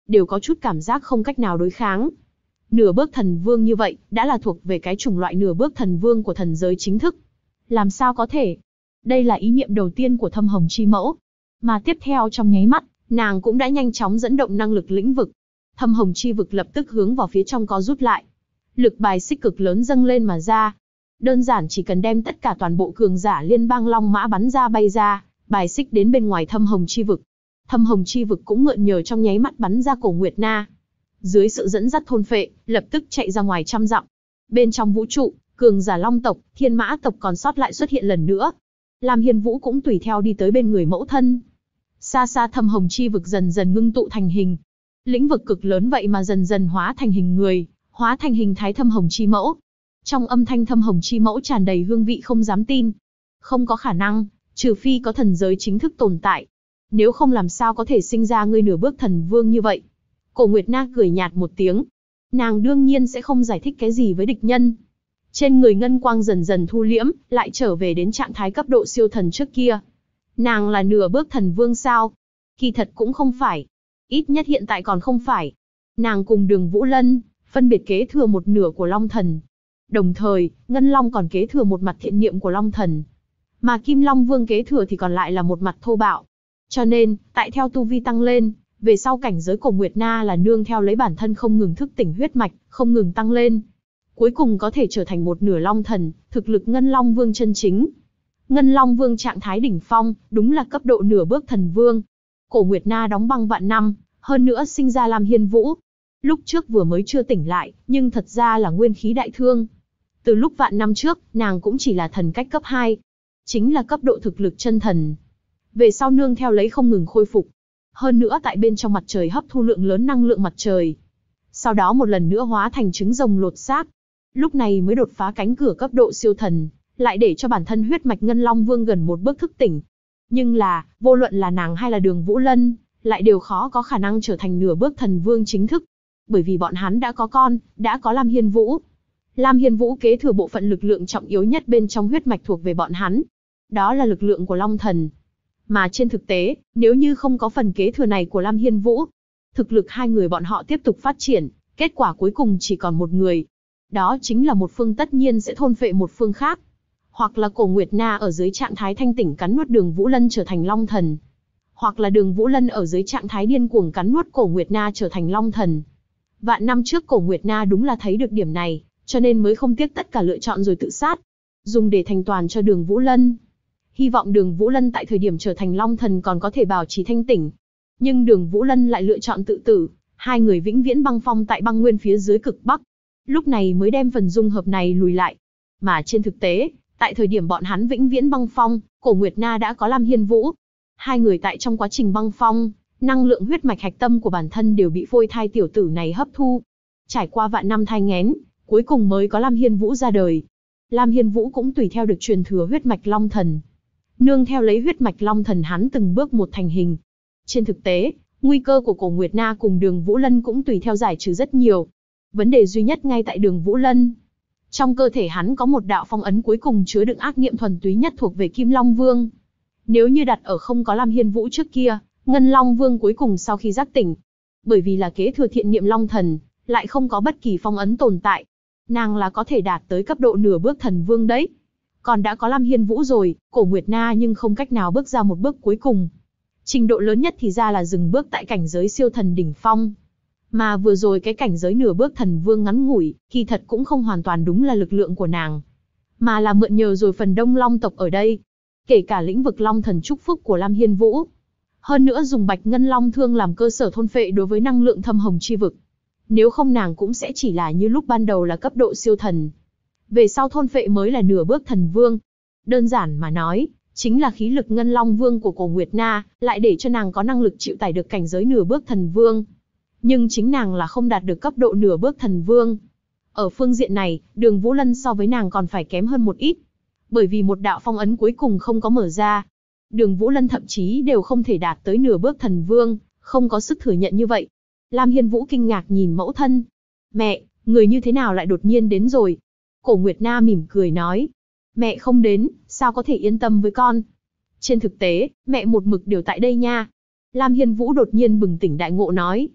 đều có chút cảm giác không cách nào đối kháng. Nửa bước thần vương như vậy, đã là thuộc về cái chủng loại nửa bước thần vương của thần giới chính thức. Làm sao có thể? Đây là ý niệm đầu tiên của Thâm Hồng Chi Mẫu. Mà tiếp theo trong nháy mắt, nàng cũng đã nhanh chóng dẫn động năng lực lĩnh vực. Thâm Hồng Chi vực lập tức hướng vào phía trong co rút lại. Lực bài xích cực lớn dâng lên mà ra. Đơn giản chỉ cần đem tất cả toàn bộ cường giả liên bang Long Mã bắn ra bay ra, bài xích đến bên ngoài Thâm Hồng Chi vực. Thâm Hồng Chi vực cũng mượn nhờ trong nháy mắt bắn ra Cổ Nguyệt Na. Dưới sự dẫn dắt thôn phệ, lập tức chạy ra ngoài trăm dặm. Bên trong vũ trụ, cường giả Long tộc, Thiên Mã tộc còn sót lại xuất hiện lần nữa. Lam Hiên Vũ cũng tùy theo đi tới bên người mẫu thân. Xa xa Thâm Hồng Chi vực dần dần ngưng tụ thành hình. Lĩnh vực cực lớn vậy mà dần dần hóa thành hình người, hóa thành hình thái Thâm Hồng Chi Mẫu. Trong âm thanh Thâm Hồng Chi Mẫu tràn đầy hương vị không dám tin. Không có khả năng, trừ phi có thần giới chính thức tồn tại. Nếu không làm sao có thể sinh ra ngươi nửa bước thần vương như vậy. Cổ Nguyệt Na cười nhạt một tiếng. Nàng đương nhiên sẽ không giải thích cái gì với địch nhân. Trên người ngân quang dần dần thu liễm, lại trở về đến trạng thái cấp độ siêu thần trước kia. Nàng là nửa bước thần vương sao? Kỳ thật cũng không phải. Ít nhất hiện tại còn không phải. Nàng cùng Đường Vũ Lân, phân biệt kế thừa một nửa của Long Thần. Đồng thời, Ngân Long còn kế thừa một mặt thiện niệm của Long Thần. Mà Kim Long Vương kế thừa thì còn lại là một mặt thô bạo. Cho nên, tại theo tu vi tăng lên, về sau cảnh giới của Nguyệt Na là nương theo lấy bản thân không ngừng thức tỉnh huyết mạch, không ngừng tăng lên. Cuối cùng có thể trở thành một nửa Long Thần, thực lực Ngân Long Vương chân chính. Ngân Long Vương trạng thái đỉnh phong, đúng là cấp độ nửa bước thần vương. Cổ Nguyệt Na đóng băng vạn năm, hơn nữa sinh ra Lam Hiên Vũ. Lúc trước vừa mới chưa tỉnh lại, nhưng thật ra là nguyên khí đại thương. Từ lúc vạn năm trước, nàng cũng chỉ là thần cách cấp 2. Chính là cấp độ thực lực chân thần. Về sau nương theo lấy không ngừng khôi phục. Hơn nữa tại bên trong mặt trời hấp thu lượng lớn năng lượng mặt trời. Sau đó một lần nữa hóa thành trứng rồng lột xác. Lúc này mới đột phá cánh cửa cấp độ siêu thần, lại để cho bản thân huyết mạch Ngân Long Vương gần một bước thức tỉnh. Nhưng là, vô luận là nàng hay là Đường Vũ Lân, lại đều khó có khả năng trở thành nửa bước thần vương chính thức. Bởi vì bọn hắn đã có con, đã có Lam Hiên Vũ. Lam Hiên Vũ kế thừa bộ phận lực lượng trọng yếu nhất bên trong huyết mạch thuộc về bọn hắn. Đó là lực lượng của Long Thần. Mà trên thực tế, nếu như không có phần kế thừa này của Lam Hiên Vũ, thực lực hai người bọn họ tiếp tục phát triển, kết quả cuối cùng chỉ còn một người. Đó chính là một phương tất nhiên sẽ thôn phệ một phương khác. Hoặc là Cổ Nguyệt Na ở dưới trạng thái thanh tỉnh cắn nuốt Đường Vũ Lân trở thành Long Thần. Hoặc là Đường Vũ Lân ở dưới trạng thái điên cuồng cắn nuốt Cổ Nguyệt Na trở thành Long Thần. Vạn năm trước Cổ Nguyệt Na đúng là thấy được điểm này, cho nên mới không tiếc tất cả lựa chọn rồi tự sát. Dùng để thành toàn cho Đường Vũ Lân. Hy vọng Đường Vũ Lân tại thời điểm trở thành Long Thần còn có thể bảo trì thanh tỉnh. Nhưng Đường Vũ Lân lại lựa chọn tự tử, hai người vĩnh viễn băng phong tại băng nguyên phía dưới cực Bắc. Lúc này mới đem phần dung hợp này lùi lại. Mà trên thực tế, tại thời điểm bọn hắn vĩnh viễn băng phong, Cổ Nguyệt Na đã có Lam Hiên Vũ. Hai người tại trong quá trình băng phong, năng lượng huyết mạch hạch tâm của bản thân đều bị phôi thai tiểu tử này hấp thu. Trải qua vạn năm thai nghén, cuối cùng mới có Lam Hiên Vũ ra đời. Lam Hiên Vũ cũng tùy theo được truyền thừa huyết mạch Long Thần. Nương theo lấy huyết mạch Long Thần hắn từng bước một thành hình. Trên thực tế, nguy cơ của Cổ Nguyệt Na cùng Đường Vũ Lân cũng tùy theo giải trừ rất nhiều. Vấn đề duy nhất ngay tại Đường Vũ Lân. Trong cơ thể hắn có một đạo phong ấn cuối cùng chứa đựng ác niệm thuần túy nhất thuộc về Kim Long Vương. Nếu như đặt ở không có Lam Hiên Vũ trước kia, Ngân Long Vương cuối cùng sau khi giác tỉnh, bởi vì là kế thừa thiện niệm Long Thần, lại không có bất kỳ phong ấn tồn tại. Nàng là có thể đạt tới cấp độ nửa bước thần vương đấy. Còn đã có Lam Hiên Vũ rồi, Cổ Nguyệt Na nhưng không cách nào bước ra một bước cuối cùng. Trình độ lớn nhất thì ra là dừng bước tại cảnh giới siêu thần đỉnh phong. Mà vừa rồi cái cảnh giới nửa bước thần vương ngắn ngủi, kỳ thật cũng không hoàn toàn đúng là lực lượng của nàng. Mà là mượn nhờ rồi phần đông Long tộc ở đây. Kể cả lĩnh vực Long Thần chúc phúc của Lam Hiên Vũ. Hơn nữa dùng Bạch Ngân Long Thương làm cơ sở thôn phệ đối với năng lượng Thâm Hồng chi vực. Nếu không nàng cũng sẽ chỉ là như lúc ban đầu là cấp độ siêu thần. Về sau thôn phệ mới là nửa bước thần vương. Đơn giản mà nói, chính là khí lực Ngân Long Vương của Cổ Nguyệt Na, lại để cho nàng có năng lực chịu tải được cảnh giới nửa bước thần vương. Nhưng chính nàng là không đạt được cấp độ nửa bước thần vương. Ở phương diện này, Đường Vũ Lân so với nàng còn phải kém hơn một ít. Bởi vì một đạo phong ấn cuối cùng không có mở ra. Đường Vũ Lân thậm chí đều không thể đạt tới nửa bước thần vương, không có sức thừa nhận như vậy. Lam Hiên Vũ kinh ngạc nhìn mẫu thân. Mẹ, người như thế nào lại đột nhiên đến rồi? Cổ Nguyệt Na mỉm cười nói. Mẹ không đến, sao có thể yên tâm với con? Trên thực tế, mẹ một mực đều tại đây nha. Lam Hiên Vũ đột nhiên bừng tỉnh đại ngộ nói.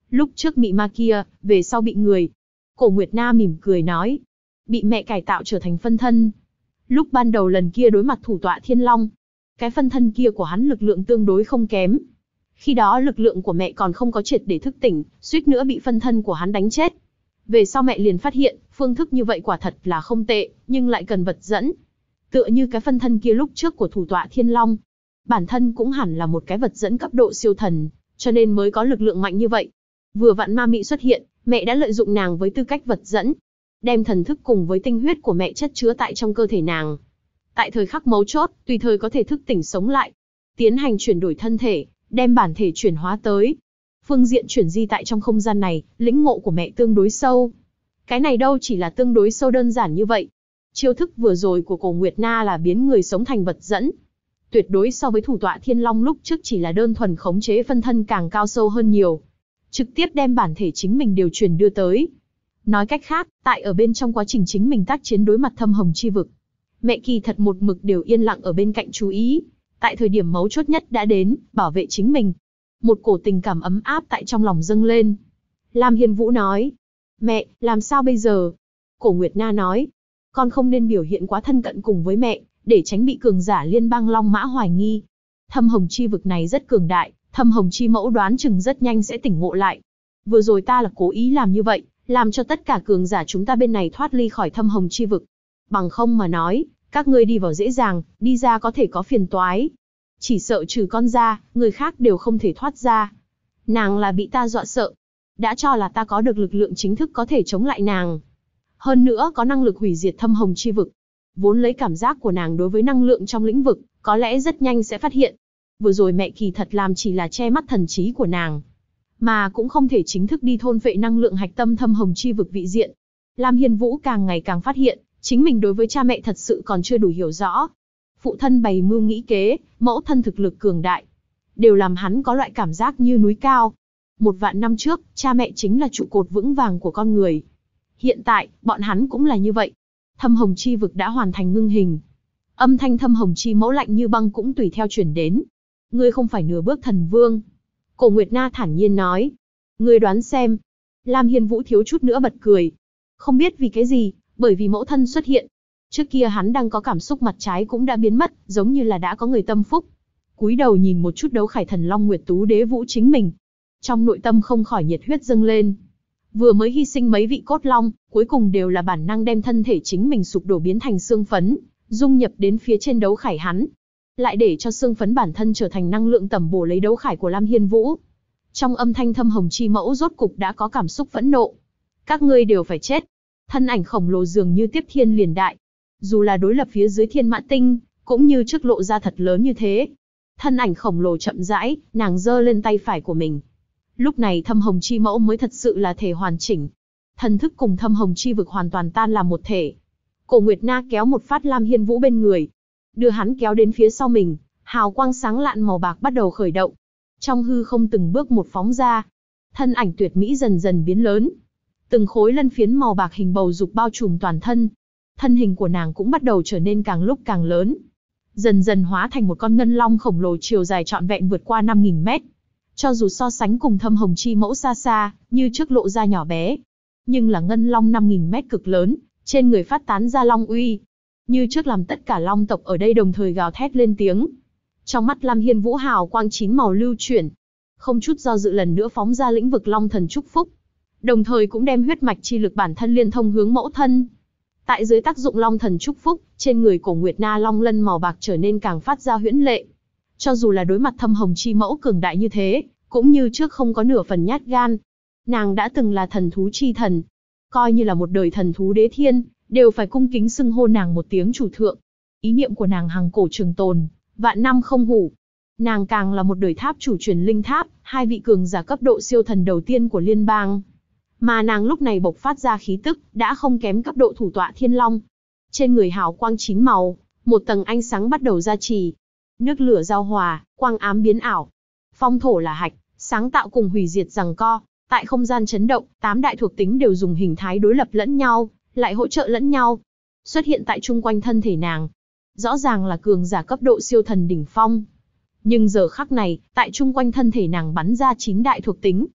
Lúc trước bị ma kia, về sau bị người. Cổ Nguyệt Na mỉm cười nói. Bị mẹ cải tạo trở thành phân thân. Lúc ban đầu lần kia đối mặt thủ tọa Thiên Long, cái phân thân kia của hắn lực lượng tương đối không kém. Khi đó lực lượng của mẹ còn không có triệt để thức tỉnh, suýt nữa bị phân thân của hắn đánh chết. Về sau mẹ liền phát hiện, phương thức như vậy quả thật là không tệ, nhưng lại cần vật dẫn. Tựa như cái phân thân kia lúc trước của thủ tọa Thiên Long. Bản thân cũng hẳn là một cái vật dẫn cấp độ siêu thần, cho nên mới có lực lượng mạnh như vậy. Vừa vặn ma mị xuất hiện, mẹ đã lợi dụng nàng với tư cách vật dẫn. Đem thần thức cùng với tinh huyết của mẹ chất chứa tại trong cơ thể nàng. Tại thời khắc mấu chốt, tùy thời có thể thức tỉnh sống lại. Tiến hành chuyển đổi thân thể, đem bản thể chuyển hóa tới. Phương diện chuyển di tại trong không gian này, lĩnh ngộ của mẹ tương đối sâu. Cái này đâu chỉ là tương đối sâu đơn giản như vậy. Chiêu thức vừa rồi của Cổ Nguyệt Na là biến người sống thành vật dẫn. Tuyệt đối so với thủ tọa Thiên Long lúc trước chỉ là đơn thuần khống chế phân thân càng cao sâu hơn nhiều. Trực tiếp đem bản thể chính mình điều truyền đưa tới. Nói cách khác, tại ở bên trong quá trình chính mình tác chiến đối mặt thâm hồng chi vực. Mẹ kỳ thật một mực đều yên lặng ở bên cạnh chú ý. Tại thời điểm mấu chốt nhất đã đến, bảo vệ chính mình. Một cổ tình cảm ấm áp tại trong lòng dâng lên. Lam Hiên Vũ nói. Mẹ, làm sao bây giờ? Cổ Nguyệt Na nói. Con không nên biểu hiện quá thân cận cùng với mẹ, để tránh bị cường giả liên bang Long Mã hoài nghi. Thâm hồng chi vực này rất cường đại, thâm hồng chi mẫu đoán chừng rất nhanh sẽ tỉnh ngộ lại. Vừa rồi ta là cố ý làm như vậy, làm cho tất cả cường giả chúng ta bên này thoát ly khỏi thâm hồng chi vực. Bằng không mà nói, các ngươi đi vào dễ dàng, đi ra có thể có phiền toái. Chỉ sợ trừ con ra, người khác đều không thể thoát ra. Nàng là bị ta dọa sợ. Đã cho là ta có được lực lượng chính thức có thể chống lại nàng. Hơn nữa có năng lực hủy diệt thâm hồng chi vực. Vốn lấy cảm giác của nàng đối với năng lượng trong lĩnh vực, có lẽ rất nhanh sẽ phát hiện. Vừa rồi mẹ kỳ thật làm chỉ là che mắt thần trí của nàng. Mà cũng không thể chính thức đi thôn phệ năng lượng hạch tâm thâm hồng chi vực vị diện. Lam Hiên Vũ càng ngày càng phát hiện, chính mình đối với cha mẹ thật sự còn chưa đủ hiểu rõ. Phụ thân bày mưu nghĩ kế, mẫu thân thực lực cường đại. Đều làm hắn có loại cảm giác như núi cao. 1.000 năm trước, cha mẹ chính là trụ cột vững vàng của con người. Hiện tại, bọn hắn cũng là như vậy. Thâm hồng chi vực đã hoàn thành ngưng hình. Âm thanh thâm hồng chi mẫu lạnh như băng cũng tùy theo chuyển đến. Ngươi không phải nửa bước thần vương. Cổ Nguyệt Na thản nhiên nói. Ngươi đoán xem. Lam Hiên Vũ thiếu chút nữa bật cười. Không biết vì cái gì, bởi vì mẫu thân xuất hiện. Trước kia hắn đang có cảm xúc mặt trái cũng đã biến mất, giống như là đã có người tâm phúc. Cúi đầu nhìn một chút đấu khải thần Long Nguyệt Tú Đế Vũ chính mình. Trong nội tâm không khỏi nhiệt huyết dâng lên. Vừa mới hy sinh mấy vị cốt long, cuối cùng đều là bản năng đem thân thể chính mình sụp đổ biến thành xương phấn, dung nhập đến phía trên đấu khải hắn. Lại để cho xương phấn bản thân trở thành năng lượng tẩm bổ lấy đấu khải của Lam Hiên Vũ. Trong âm thanh thâm hồng chi mẫu rốt cục đã có cảm xúc phẫn nộ. Các ngươi đều phải chết. Thân ảnh khổng lồ dường như tiếp thiên liền đại. Dù là đối lập phía dưới thiên mã tinh, cũng như trước lộ ra thật lớn như thế. Thân ảnh khổng lồ chậm rãi, nàng giơ lên tay phải của mình. Lúc này thâm hồng chi mẫu mới thật sự là thể hoàn chỉnh. Thần thức cùng thâm hồng chi vực hoàn toàn tan làm một thể. Cổ Nguyệt Na kéo một phát Lam Hiên Vũ bên người. Đưa hắn kéo đến phía sau mình, hào quang sáng lạn màu bạc bắt đầu khởi động. Trong hư không từng bước một phóng ra. Thân ảnh tuyệt mỹ dần dần biến lớn. Từng khối lân phiến màu bạc hình bầu dục bao trùm toàn thân. Thân hình của nàng cũng bắt đầu trở nên càng lúc càng lớn. Dần dần hóa thành một con ngân long khổng lồ chiều dài trọn vẹn vượt qua 5.000 mét. Cho dù so sánh cùng thâm hồng chi mẫu xa xa, như trước lộ ra nhỏ bé. Nhưng là ngân long 5.000 mét cực lớn, trên người phát tán ra long uy. Như trước làm tất cả long tộc ở đây đồng thời gào thét lên tiếng. Trong mắt Lam Hiên Vũ hào quang 9 màu lưu chuyển. Không chút do dự lần nữa phóng ra lĩnh vực long thần chúc phúc. Đồng thời cũng đem huyết mạch chi lực bản thân liên thông hướng mẫu thân. Tại dưới tác dụng long thần chúc phúc, trên người Cổ Nguyệt Na long lân màu bạc trở nên càng phát ra huyễn lệ. Cho dù là đối mặt thâm hồng chi mẫu cường đại như thế, cũng như trước không có nửa phần nhát gan. Nàng đã từng là thần thú chi thần. Coi như là một đời thần thú đế thiên, đều phải cung kính xưng hô nàng một tiếng chủ thượng. Ý niệm của nàng hằng cổ trường tồn, vạn năm không hủ. Nàng càng là một đời tháp chủ truyền linh tháp, hai vị cường giả cấp độ siêu thần đầu tiên của liên bang. Mà nàng lúc này bộc phát ra khí tức, đã không kém cấp độ thủ tọa Thiên Long. Trên người hào quang 9 màu, một tầng ánh sáng bắt đầu gia trì. Nước lửa giao hòa, quang ám biến ảo. Phong thổ là hạch, sáng tạo cùng hủy diệt giằng co. Tại không gian chấn động, 8 đại thuộc tính đều dùng hình thái đối lập lẫn nhau, lại hỗ trợ lẫn nhau. Xuất hiện tại chung quanh thân thể nàng. Rõ ràng là cường giả cấp độ siêu thần đỉnh phong. Nhưng giờ khắc này, tại chung quanh thân thể nàng bắn ra 9 đại thuộc tính.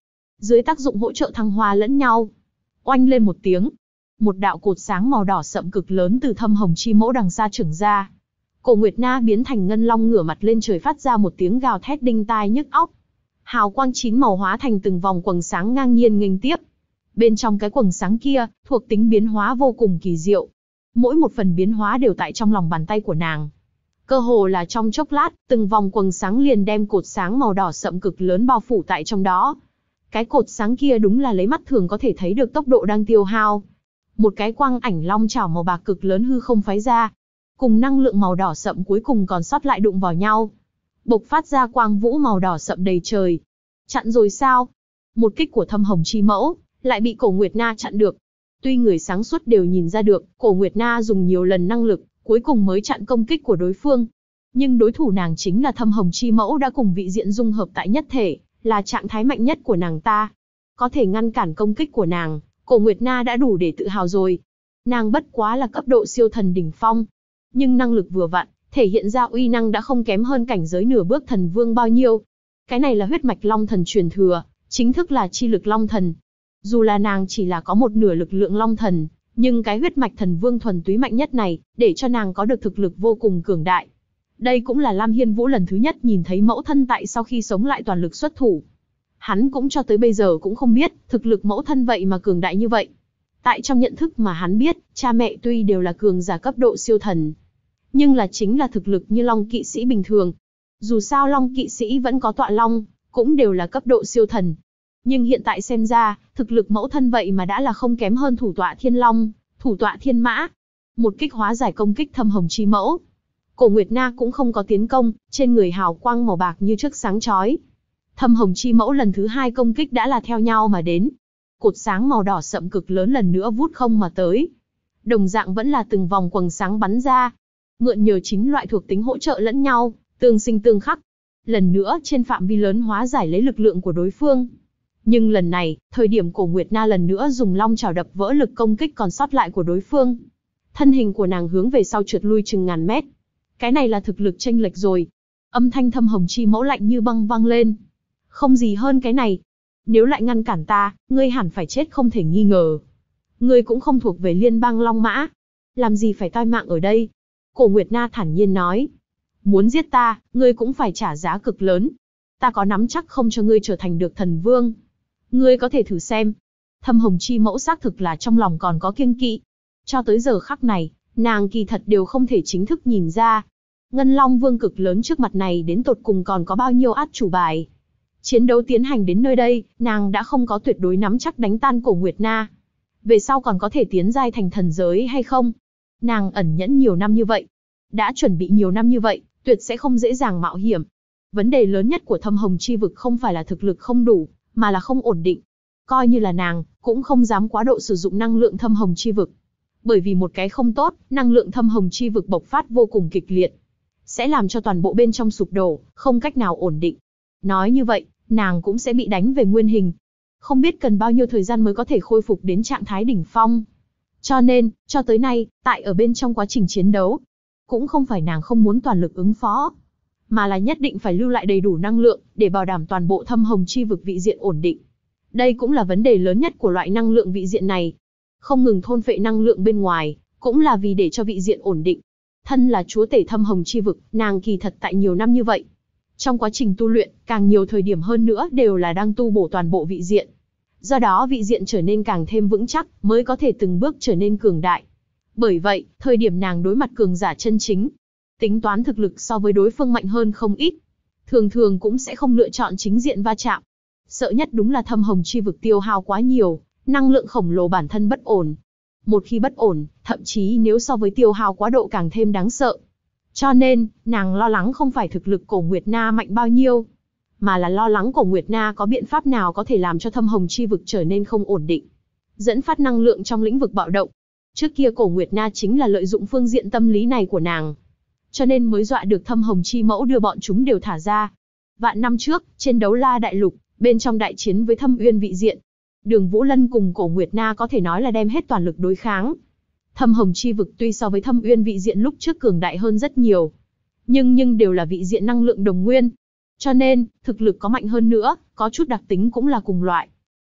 dưới tác dụng hỗ trợ thăng hoa lẫn nhau. Oanh lên một tiếng, một đạo cột sáng màu đỏ sậm cực lớn từ thâm hồng chi mẫu đằng xa chưởng ra. Cổ Nguyệt Na biến thành ngân long ngửa mặt lên trời phát ra một tiếng gào thét đinh tai nhức óc. Hào quang 9 màu hóa thành từng vòng quầng sáng ngang nhiên nghênh tiếp. Bên trong cái quầng sáng kia, thuộc tính biến hóa vô cùng kỳ diệu. Mỗi một phần biến hóa đều tại trong lòng bàn tay của nàng. Cơ hồ là trong chốc lát, từng vòng quầng sáng liền đem cột sáng màu đỏ sậm cực lớn bao phủ tại trong đó. Cái cột sáng kia đúng là lấy mắt thường có thể thấy được tốc độ đang tiêu hao. Một cái quang ảnh long chảo màu bạc cực lớn hư không phái ra, cùng năng lượng màu đỏ sậm cuối cùng còn sót lại đụng vào nhau, bộc phát ra quang vũ màu đỏ sậm đầy trời. Chặn rồi sao? Một kích của thâm hồng chi mẫu lại bị Cổ Nguyệt Na chặn được. Tuy người sáng suốt đều nhìn ra được, Cổ Nguyệt Na dùng nhiều lần năng lực, cuối cùng mới chặn công kích của đối phương. Nhưng đối thủ nàng chính là thâm hồng chi mẫu đã cùng vị diện dung hợp tại nhất thể, là trạng thái mạnh nhất của nàng ta. Có thể ngăn cản công kích của nàng, Cổ Nguyệt Na đã đủ để tự hào rồi. Nàng bất quá là cấp độ siêu thần đỉnh phong, nhưng năng lực vừa vặn, thể hiện ra uy năng đã không kém hơn cảnh giới nửa bước thần vương bao nhiêu. Cái này là huyết mạch long thần truyền thừa, chính thức là chi lực long thần. Dù là nàng chỉ là có một nửa lực lượng long thần, nhưng cái huyết mạch thần vương thuần túy mạnh nhất này, để cho nàng có được thực lực vô cùng cường đại. Đây cũng là Lam Hiên Vũ lần thứ nhất nhìn thấy mẫu thân tại sau khi sống lại toàn lực xuất thủ. Hắn cũng cho tới bây giờ cũng không biết, thực lực mẫu thân vậy mà cường đại như vậy. Tại trong nhận thức mà hắn biết, cha mẹ tuy đều là cường giả cấp độ siêu thần, nhưng là chính là thực lực như long kỵ sĩ bình thường. Dù sao long kỵ sĩ vẫn có tọa long, cũng đều là cấp độ siêu thần. Nhưng hiện tại xem ra, thực lực mẫu thân vậy mà đã là không kém hơn thủ tọa thiên long, thủ tọa thiên mã. Một kích hóa giải công kích thâm hồng chi mẫu. Cổ Nguyệt Na cũng không có tiến công, trên người hào quang màu bạc như trước sáng chói. Thâm hồng chi mẫu lần thứ hai công kích đã là theo nhau mà đến. Cột sáng màu đỏ sậm cực lớn lần nữa vút không mà tới. Đồng dạng vẫn là từng vòng quầng sáng bắn ra. Mượn nhờ 9 loại thuộc tính hỗ trợ lẫn nhau, tương sinh tương khắc. Lần nữa trên phạm vi lớn hóa giải lấy lực lượng của đối phương. Nhưng lần này, thời điểm Cổ Nguyệt Na lần nữa dùng long chảo đập vỡ lực công kích còn sót lại của đối phương. Thân hình của nàng hướng về sau trượt lui chừng ngàn mét. Cái này là thực lực chênh lệch rồi. Âm thanh thâm hồng chi mẫu lạnh như băng vang lên. Không gì hơn cái này. Nếu lại ngăn cản ta, ngươi hẳn phải chết không thể nghi ngờ. Ngươi cũng không thuộc về liên bang Long Mã. Làm gì phải toi mạng ở đây? Cổ Nguyệt Na thản nhiên nói. Muốn giết ta, ngươi cũng phải trả giá cực lớn. Ta có nắm chắc không cho ngươi trở thành được thần vương. Ngươi có thể thử xem. Thâm hồng chi mẫu xác thực là trong lòng còn có kiêng kỵ. Cho tới giờ khắc này, nàng kỳ thật đều không thể chính thức nhìn ra. Ngân Long Vương cực lớn trước mặt này đến tột cùng còn có bao nhiêu át chủ bài. Chiến đấu tiến hành đến nơi đây, nàng đã không có tuyệt đối nắm chắc đánh tan Cổ Nguyệt Na. Về sau còn có thể tiến giai thành thần giới hay không? Nàng ẩn nhẫn nhiều năm như vậy, đã chuẩn bị nhiều năm như vậy, tuyệt sẽ không dễ dàng mạo hiểm. Vấn đề lớn nhất của thâm hồng chi vực không phải là thực lực không đủ, mà là không ổn định. Coi như là nàng, cũng không dám quá độ sử dụng năng lượng thâm hồng chi vực. Bởi vì một cái không tốt, năng lượng thâm hồng chi vực bộc phát vô cùng kịch liệt, sẽ làm cho toàn bộ bên trong sụp đổ, không cách nào ổn định. Nói như vậy, nàng cũng sẽ bị đánh về nguyên hình. Không biết cần bao nhiêu thời gian mới có thể khôi phục đến trạng thái đỉnh phong. Cho nên, cho tới nay, tại ở bên trong quá trình chiến đấu, cũng không phải nàng không muốn toàn lực ứng phó, mà là nhất định phải lưu lại đầy đủ năng lượng, để bảo đảm toàn bộ thâm hồng chi vực vị diện ổn định. Đây cũng là vấn đề lớn nhất của loại năng lượng vị diện này. Không ngừng thôn phệ năng lượng bên ngoài, cũng là vì để cho vị diện ổn định. Thân là chúa tể thâm hồng chi vực, nàng kỳ thật tại nhiều năm như vậy. Trong quá trình tu luyện, càng nhiều thời điểm hơn nữa đều là đang tu bổ toàn bộ vị diện. Do đó vị diện trở nên càng thêm vững chắc, mới có thể từng bước trở nên cường đại. Bởi vậy, thời điểm nàng đối mặt cường giả chân chính, tính toán thực lực so với đối phương mạnh hơn không ít, thường thường cũng sẽ không lựa chọn chính diện va chạm. Sợ nhất đúng là thâm hồng chi vực tiêu hao quá nhiều, năng lượng khổng lồ bản thân bất ổn. Một khi bất ổn, thậm chí nếu so với tiêu hao quá độ càng thêm đáng sợ. Cho nên, nàng lo lắng không phải thực lực Cổ Nguyệt Na mạnh bao nhiêu, mà là lo lắng Cổ Nguyệt Na có biện pháp nào có thể làm cho thâm hồng chi vực trở nên không ổn định, dẫn phát năng lượng trong lĩnh vực bạo động. Trước kia Cổ Nguyệt Na chính là lợi dụng phương diện tâm lý này của nàng, cho nên mới dọa được thâm hồng chi mẫu đưa bọn chúng đều thả ra. Vạn năm trước, trên Đấu La Đại Lục, bên trong đại chiến với Thâm Uyên vị diện, Đường Vũ Lân cùng Cổ Nguyệt Na có thể nói là đem hết toàn lực đối kháng. Thâm hồng chi vực tuy so với Thâm Uyên vị diện lúc trước cường đại hơn rất nhiều, nhưng đều là vị diện năng lượng đồng nguyên. Cho nên, thực lực có mạnh hơn nữa, có chút đặc tính cũng là cùng loại.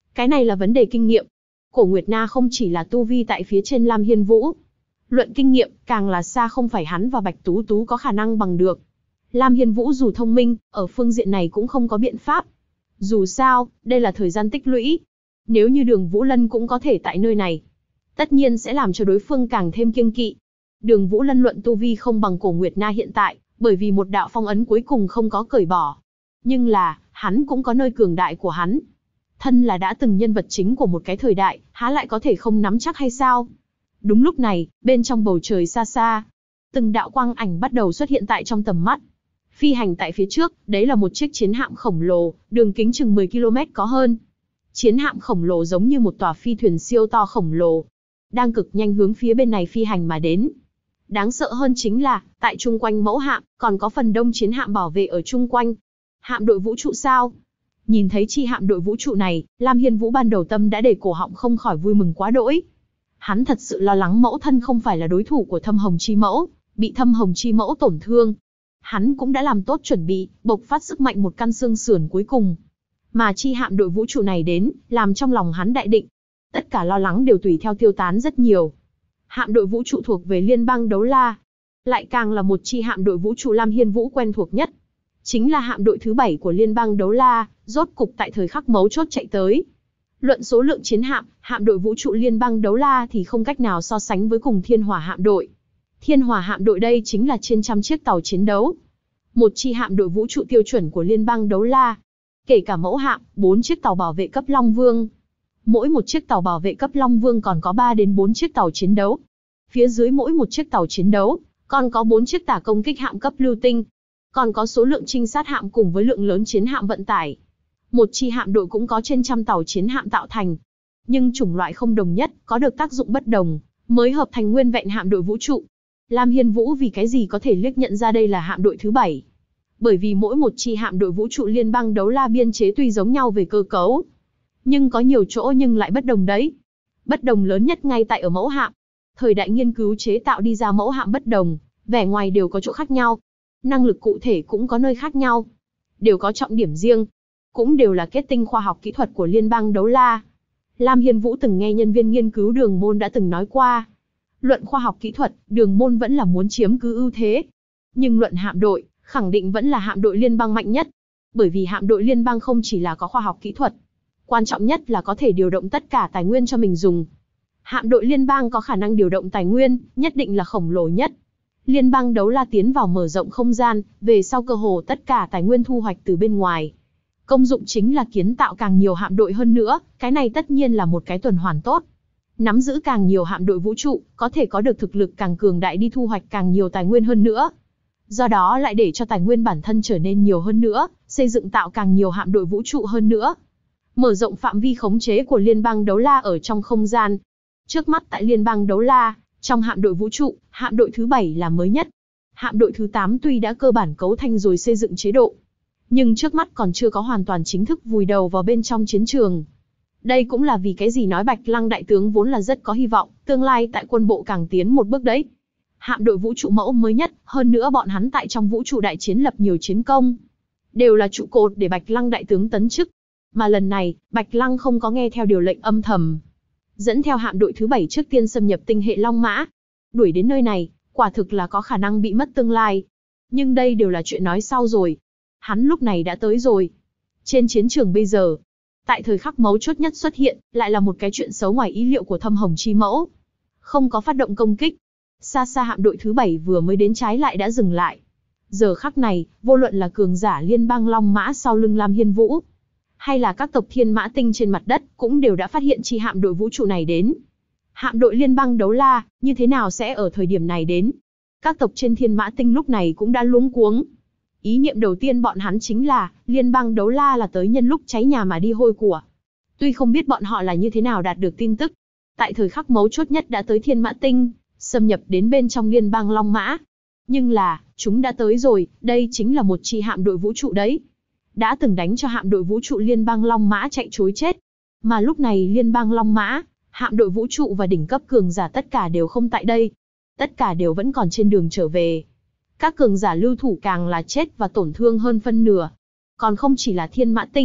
Cái này là vấn đề kinh nghiệm. Cổ Nguyệt Na không chỉ là tu vi tại phía trên Lam Hiên Vũ. Luận kinh nghiệm, càng là xa không phải hắn và Bạch Tú Tú có khả năng bằng được. Lam Hiên Vũ dù thông minh, ở phương diện này cũng không có biện pháp. Dù sao, đây là thời gian tích lũy. Nếu như Đường Vũ Lân cũng có thể tại nơi này, tất nhiên sẽ làm cho đối phương càng thêm kiêng kỵ. Đường Vũ Lân luận tu vi không bằng Cổ Nguyệt Na hiện tại, bởi vì một đạo phong ấn cuối cùng không có cởi bỏ. Nhưng là, hắn cũng có nơi cường đại của hắn. Thân là đã từng nhân vật chính của một cái thời đại, há lại có thể không nắm chắc hay sao? Đúng lúc này, bên trong bầu trời xa xa, từng đạo quang ảnh bắt đầu xuất hiện tại trong tầm mắt. Phi hành tại phía trước, đấy là một chiếc chiến hạm khổng lồ, đường kính chừng 10 km có hơn. Chiến hạm khổng lồ giống như một tòa phi thuyền siêu to khổng lồ, đang cực nhanh hướng phía bên này phi hành mà đến. Đáng sợ hơn chính là, tại chung quanh mẫu hạm, còn có phần đông chiến hạm bảo vệ ở chung quanh. Hạm đội vũ trụ sao? Nhìn thấy chi hạm đội vũ trụ này, Lam Hiên Vũ ban đầu tâm đã để cổ họng không khỏi vui mừng quá đỗi. Hắn thật sự lo lắng mẫu thân không phải là đối thủ của Thâm Hồng Chi Mẫu, bị Thâm Hồng Chi Mẫu tổn thương. Hắn cũng đã làm tốt chuẩn bị, bộc phát sức mạnh một căn xương sườn cuối cùng. Mà chi hạm đội vũ trụ này đến, làm trong lòng hắn đại định. Tất cả lo lắng đều tùy theo tiêu tán rất nhiều. Hạm đội vũ trụ thuộc về Liên bang Đấu La, lại càng là một chi hạm đội vũ trụ Lam Hiên Vũ quen thuộc nhất. Chính là hạm đội thứ 7 của Liên bang Đấu La, rốt cục tại thời khắc mấu chốt chạy tới. Luận số lượng chiến hạm, hạm đội vũ trụ Liên bang Đấu La thì không cách nào so sánh với cùng Thiên Hỏa hạm đội. Thiên Hỏa hạm đội đây chính là trên trăm chiếc tàu chiến đấu. Một chi hạm đội vũ trụ tiêu chuẩn của Liên bang Đấu La. Kể cả mẫu hạm, 4 chiếc tàu bảo vệ cấp Long Vương. Mỗi một chiếc tàu bảo vệ cấp Long Vương còn có 3 đến 4 chiếc tàu chiến đấu. Phía dưới mỗi một chiếc tàu chiến đấu, còn có 4 chiếc tả công kích hạm cấp lưu tinh. Còn có số lượng trinh sát hạm cùng với lượng lớn chiến hạm vận tải. Một chi hạm đội cũng có trên trăm tàu chiến hạm tạo thành. Nhưng chủng loại không đồng nhất, có được tác dụng bất đồng, mới hợp thành nguyên vẹn hạm đội vũ trụ. Lam Hiên Vũ vì cái gì có thể liếc nhận ra đây là hạm đội thứ 7? Bởi vì mỗi một chi hạm đội vũ trụ Liên bang Đấu La biên chế tuy giống nhau về cơ cấu, nhưng có nhiều chỗ nhưng lại bất đồng đấy. Bất đồng lớn nhất ngay tại ở mẫu hạm. Thời đại nghiên cứu chế tạo đi ra mẫu hạm bất đồng, vẻ ngoài đều có chỗ khác nhau. Năng lực cụ thể cũng có nơi khác nhau. Đều có trọng điểm riêng. Cũng đều là kết tinh khoa học kỹ thuật của Liên bang Đấu La. Lam Hiên Vũ từng nghe nhân viên nghiên cứu Đường Môn đã từng nói qua. Luận khoa học kỹ thuật, Đường Môn vẫn là muốn chiếm cứ ưu thế. Nhưng luận hạm đội, khẳng định vẫn là hạm đội liên bang mạnh nhất. Bởi vì hạm đội liên bang không chỉ là có khoa học kỹ thuật. Quan trọng nhất là có thể điều động tất cả tài nguyên cho mình dùng. Hạm đội liên bang có khả năng điều động tài nguyên, nhất định là khổng lồ nhất. Liên bang Đấu La tiến vào mở rộng không gian, về sau cơ hồ tất cả tài nguyên thu hoạch từ bên ngoài. Công dụng chính là kiến tạo càng nhiều hạm đội hơn nữa, cái này tất nhiên là một cái tuần hoàn tốt. Nắm giữ càng nhiều hạm đội vũ trụ, có thể có được thực lực càng cường đại đi thu hoạch càng nhiều tài nguyên hơn nữa. Do đó lại để cho tài nguyên bản thân trở nên nhiều hơn nữa, xây dựng tạo càng nhiều hạm đội vũ trụ hơn nữa. Mở rộng phạm vi khống chế của Liên bang Đấu La ở trong không gian. Trước mắt tại Liên bang Đấu La, trong hạm đội vũ trụ, hạm đội thứ 7 là mới nhất. Hạm đội thứ 8 tuy đã cơ bản cấu thành rồi xây dựng chế độ, nhưng trước mắt còn chưa có hoàn toàn chính thức vùi đầu vào bên trong chiến trường. Đây cũng là vì cái gì nói Bạch Lăng đại tướng vốn là rất có hy vọng, tương lai tại quân bộ càng tiến một bước đấy. Hạm đội vũ trụ mẫu mới nhất, hơn nữa bọn hắn tại trong vũ trụ đại chiến lập nhiều chiến công, đều là trụ cột để Bạch Lăng đại tướng tấn chức. Mà lần này, Bạch Lăng không có nghe theo điều lệnh âm thầm, dẫn theo hạm đội thứ 7 trước tiên xâm nhập tinh hệ Long Mã. Đuổi đến nơi này, quả thực là có khả năng bị mất tương lai. Nhưng đây đều là chuyện nói sau rồi. Hắn lúc này đã tới rồi. Trên chiến trường bây giờ, tại thời khắc mấu chốt nhất xuất hiện, lại là một cái chuyện xấu ngoài ý liệu của Thâm Hồng Chi Mẫu. Không có phát động công kích. Xa xa hạm đội thứ 7 vừa mới đến trái lại đã dừng lại. Giờ khắc này, vô luận là cường giả liên bang Long Mã sau lưng Lam Hiên Vũ, hay là các tộc Thiên Mã Tinh trên mặt đất, cũng đều đã phát hiện chi hạm đội vũ trụ này đến. Hạm đội liên bang Đấu La, như thế nào sẽ ở thời điểm này đến? Các tộc trên Thiên Mã Tinh lúc này cũng đã luống cuống. Ý niệm đầu tiên bọn hắn chính là, liên bang Đấu La là tới nhân lúc cháy nhà mà đi hôi của. Tuy không biết bọn họ là như thế nào đạt được tin tức, tại thời khắc mấu chốt nhất đã tới Thiên Mã Tinh, xâm nhập đến bên trong liên bang Long Mã. Nhưng là, chúng đã tới rồi, đây chính là một chi hạm đội vũ trụ đấy. Đã từng đánh cho hạm đội vũ trụ liên bang Long Mã chạy trối chết. Mà lúc này liên bang Long Mã, hạm đội vũ trụ và đỉnh cấp cường giả tất cả đều không tại đây. Tất cả đều vẫn còn trên đường trở về. Các cường giả lưu thủ càng là chết và tổn thương hơn phân nửa. Còn không chỉ là Thiên Mã Tinh,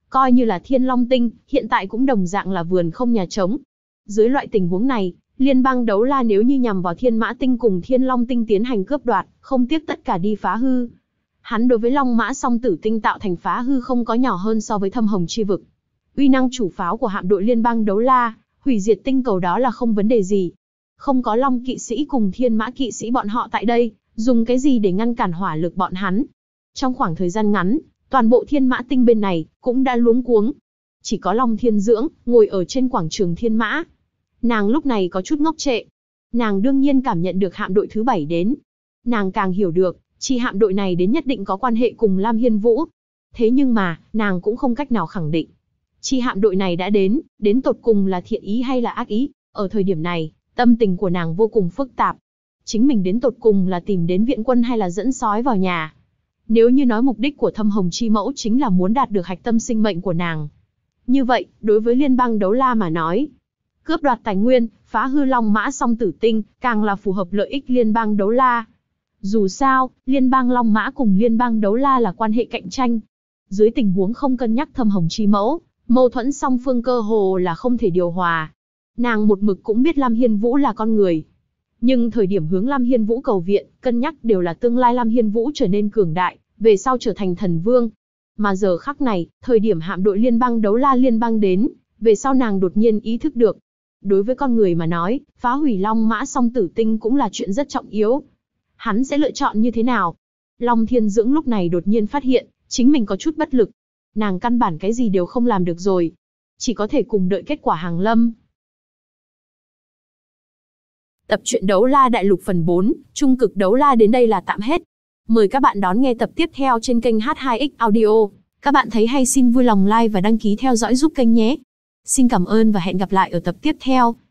Coi như là Thiên Long Tinh, hiện tại cũng đồng dạng là vườn không nhà trống. Dưới loại tình huống này, Liên bang Đấu La nếu như nhằm vào Thiên Mã Tinh cùng Thiên Long Tinh tiến hành cướp đoạt, không tiếc tất cả đi phá hư. Hắn đối với Long Mã Song Tử Tinh tạo thành phá hư không có nhỏ hơn so với Thâm Hồng Chi Vực. Uy năng chủ pháo của hạm đội Liên bang Đấu La, hủy diệt tinh cầu đó là không vấn đề gì. Không có Long Kỵ Sĩ cùng Thiên Mã Kỵ Sĩ bọn họ tại đây, dùng cái gì để ngăn cản hỏa lực bọn hắn? Trong khoảng thời gian ngắn, toàn bộ Thiên Mã Tinh bên này cũng đã luống cuống. Chỉ có Long Thiên Dưỡng ngồi ở trên quảng trường Thiên Mã. Nàng lúc này có chút ngốc trệ. Nàng đương nhiên cảm nhận được hạm đội thứ 7 đến. Nàng càng hiểu được, chi hạm đội này đến nhất định có quan hệ cùng Lam Hiên Vũ. Thế nhưng mà, nàng cũng không cách nào khẳng định. Chi hạm đội này đã đến tột cùng là thiện ý hay là ác ý. Ở thời điểm này, tâm tình của nàng vô cùng phức tạp. Chính mình đến tột cùng là tìm đến viện quân hay là dẫn sói vào nhà. Nếu như nói mục đích của Thâm Hồng Chi Mẫu chính là muốn đạt được hạch tâm sinh mệnh của nàng. Như vậy, đối với Liên bang Đấu La mà nói, cướp đoạt tài nguyên, phá hư Long Mã Song Tử Tinh, càng là phù hợp lợi ích Liên bang Đấu La. Dù sao, Liên bang Long Mã cùng Liên bang Đấu La là quan hệ cạnh tranh. Dưới tình huống không cân nhắc Thâm Hồng Chi Mẫu, mâu thuẫn song phương cơ hồ là không thể điều hòa. Nàng một mực cũng biết Lam Hiên Vũ là con người. Nhưng thời điểm hướng Lam Hiên Vũ cầu viện, cân nhắc đều là tương lai Lam Hiên Vũ trở nên cường đại, về sau trở thành thần vương. Mà giờ khắc này, thời điểm hạm đội Liên bang Đấu La Liên bang đến, về sau nàng đột nhiên ý thức được. Đối với con người mà nói, phá hủy Long Mã Song Tử Tinh cũng là chuyện rất trọng yếu. Hắn sẽ lựa chọn như thế nào? Long Thiên Dưỡng lúc này đột nhiên phát hiện, chính mình có chút bất lực. Nàng căn bản cái gì đều không làm được rồi. Chỉ có thể cùng đợi kết quả hàng lâm. Tập truyện Đấu La Đại Lục phần 4, Trung Cực Đấu La đến đây là tạm hết. Mời các bạn đón nghe tập tiếp theo trên kênh H2X Audio. Các bạn thấy hay xin vui lòng like và đăng ký theo dõi giúp kênh nhé. Xin cảm ơn và hẹn gặp lại ở tập tiếp theo.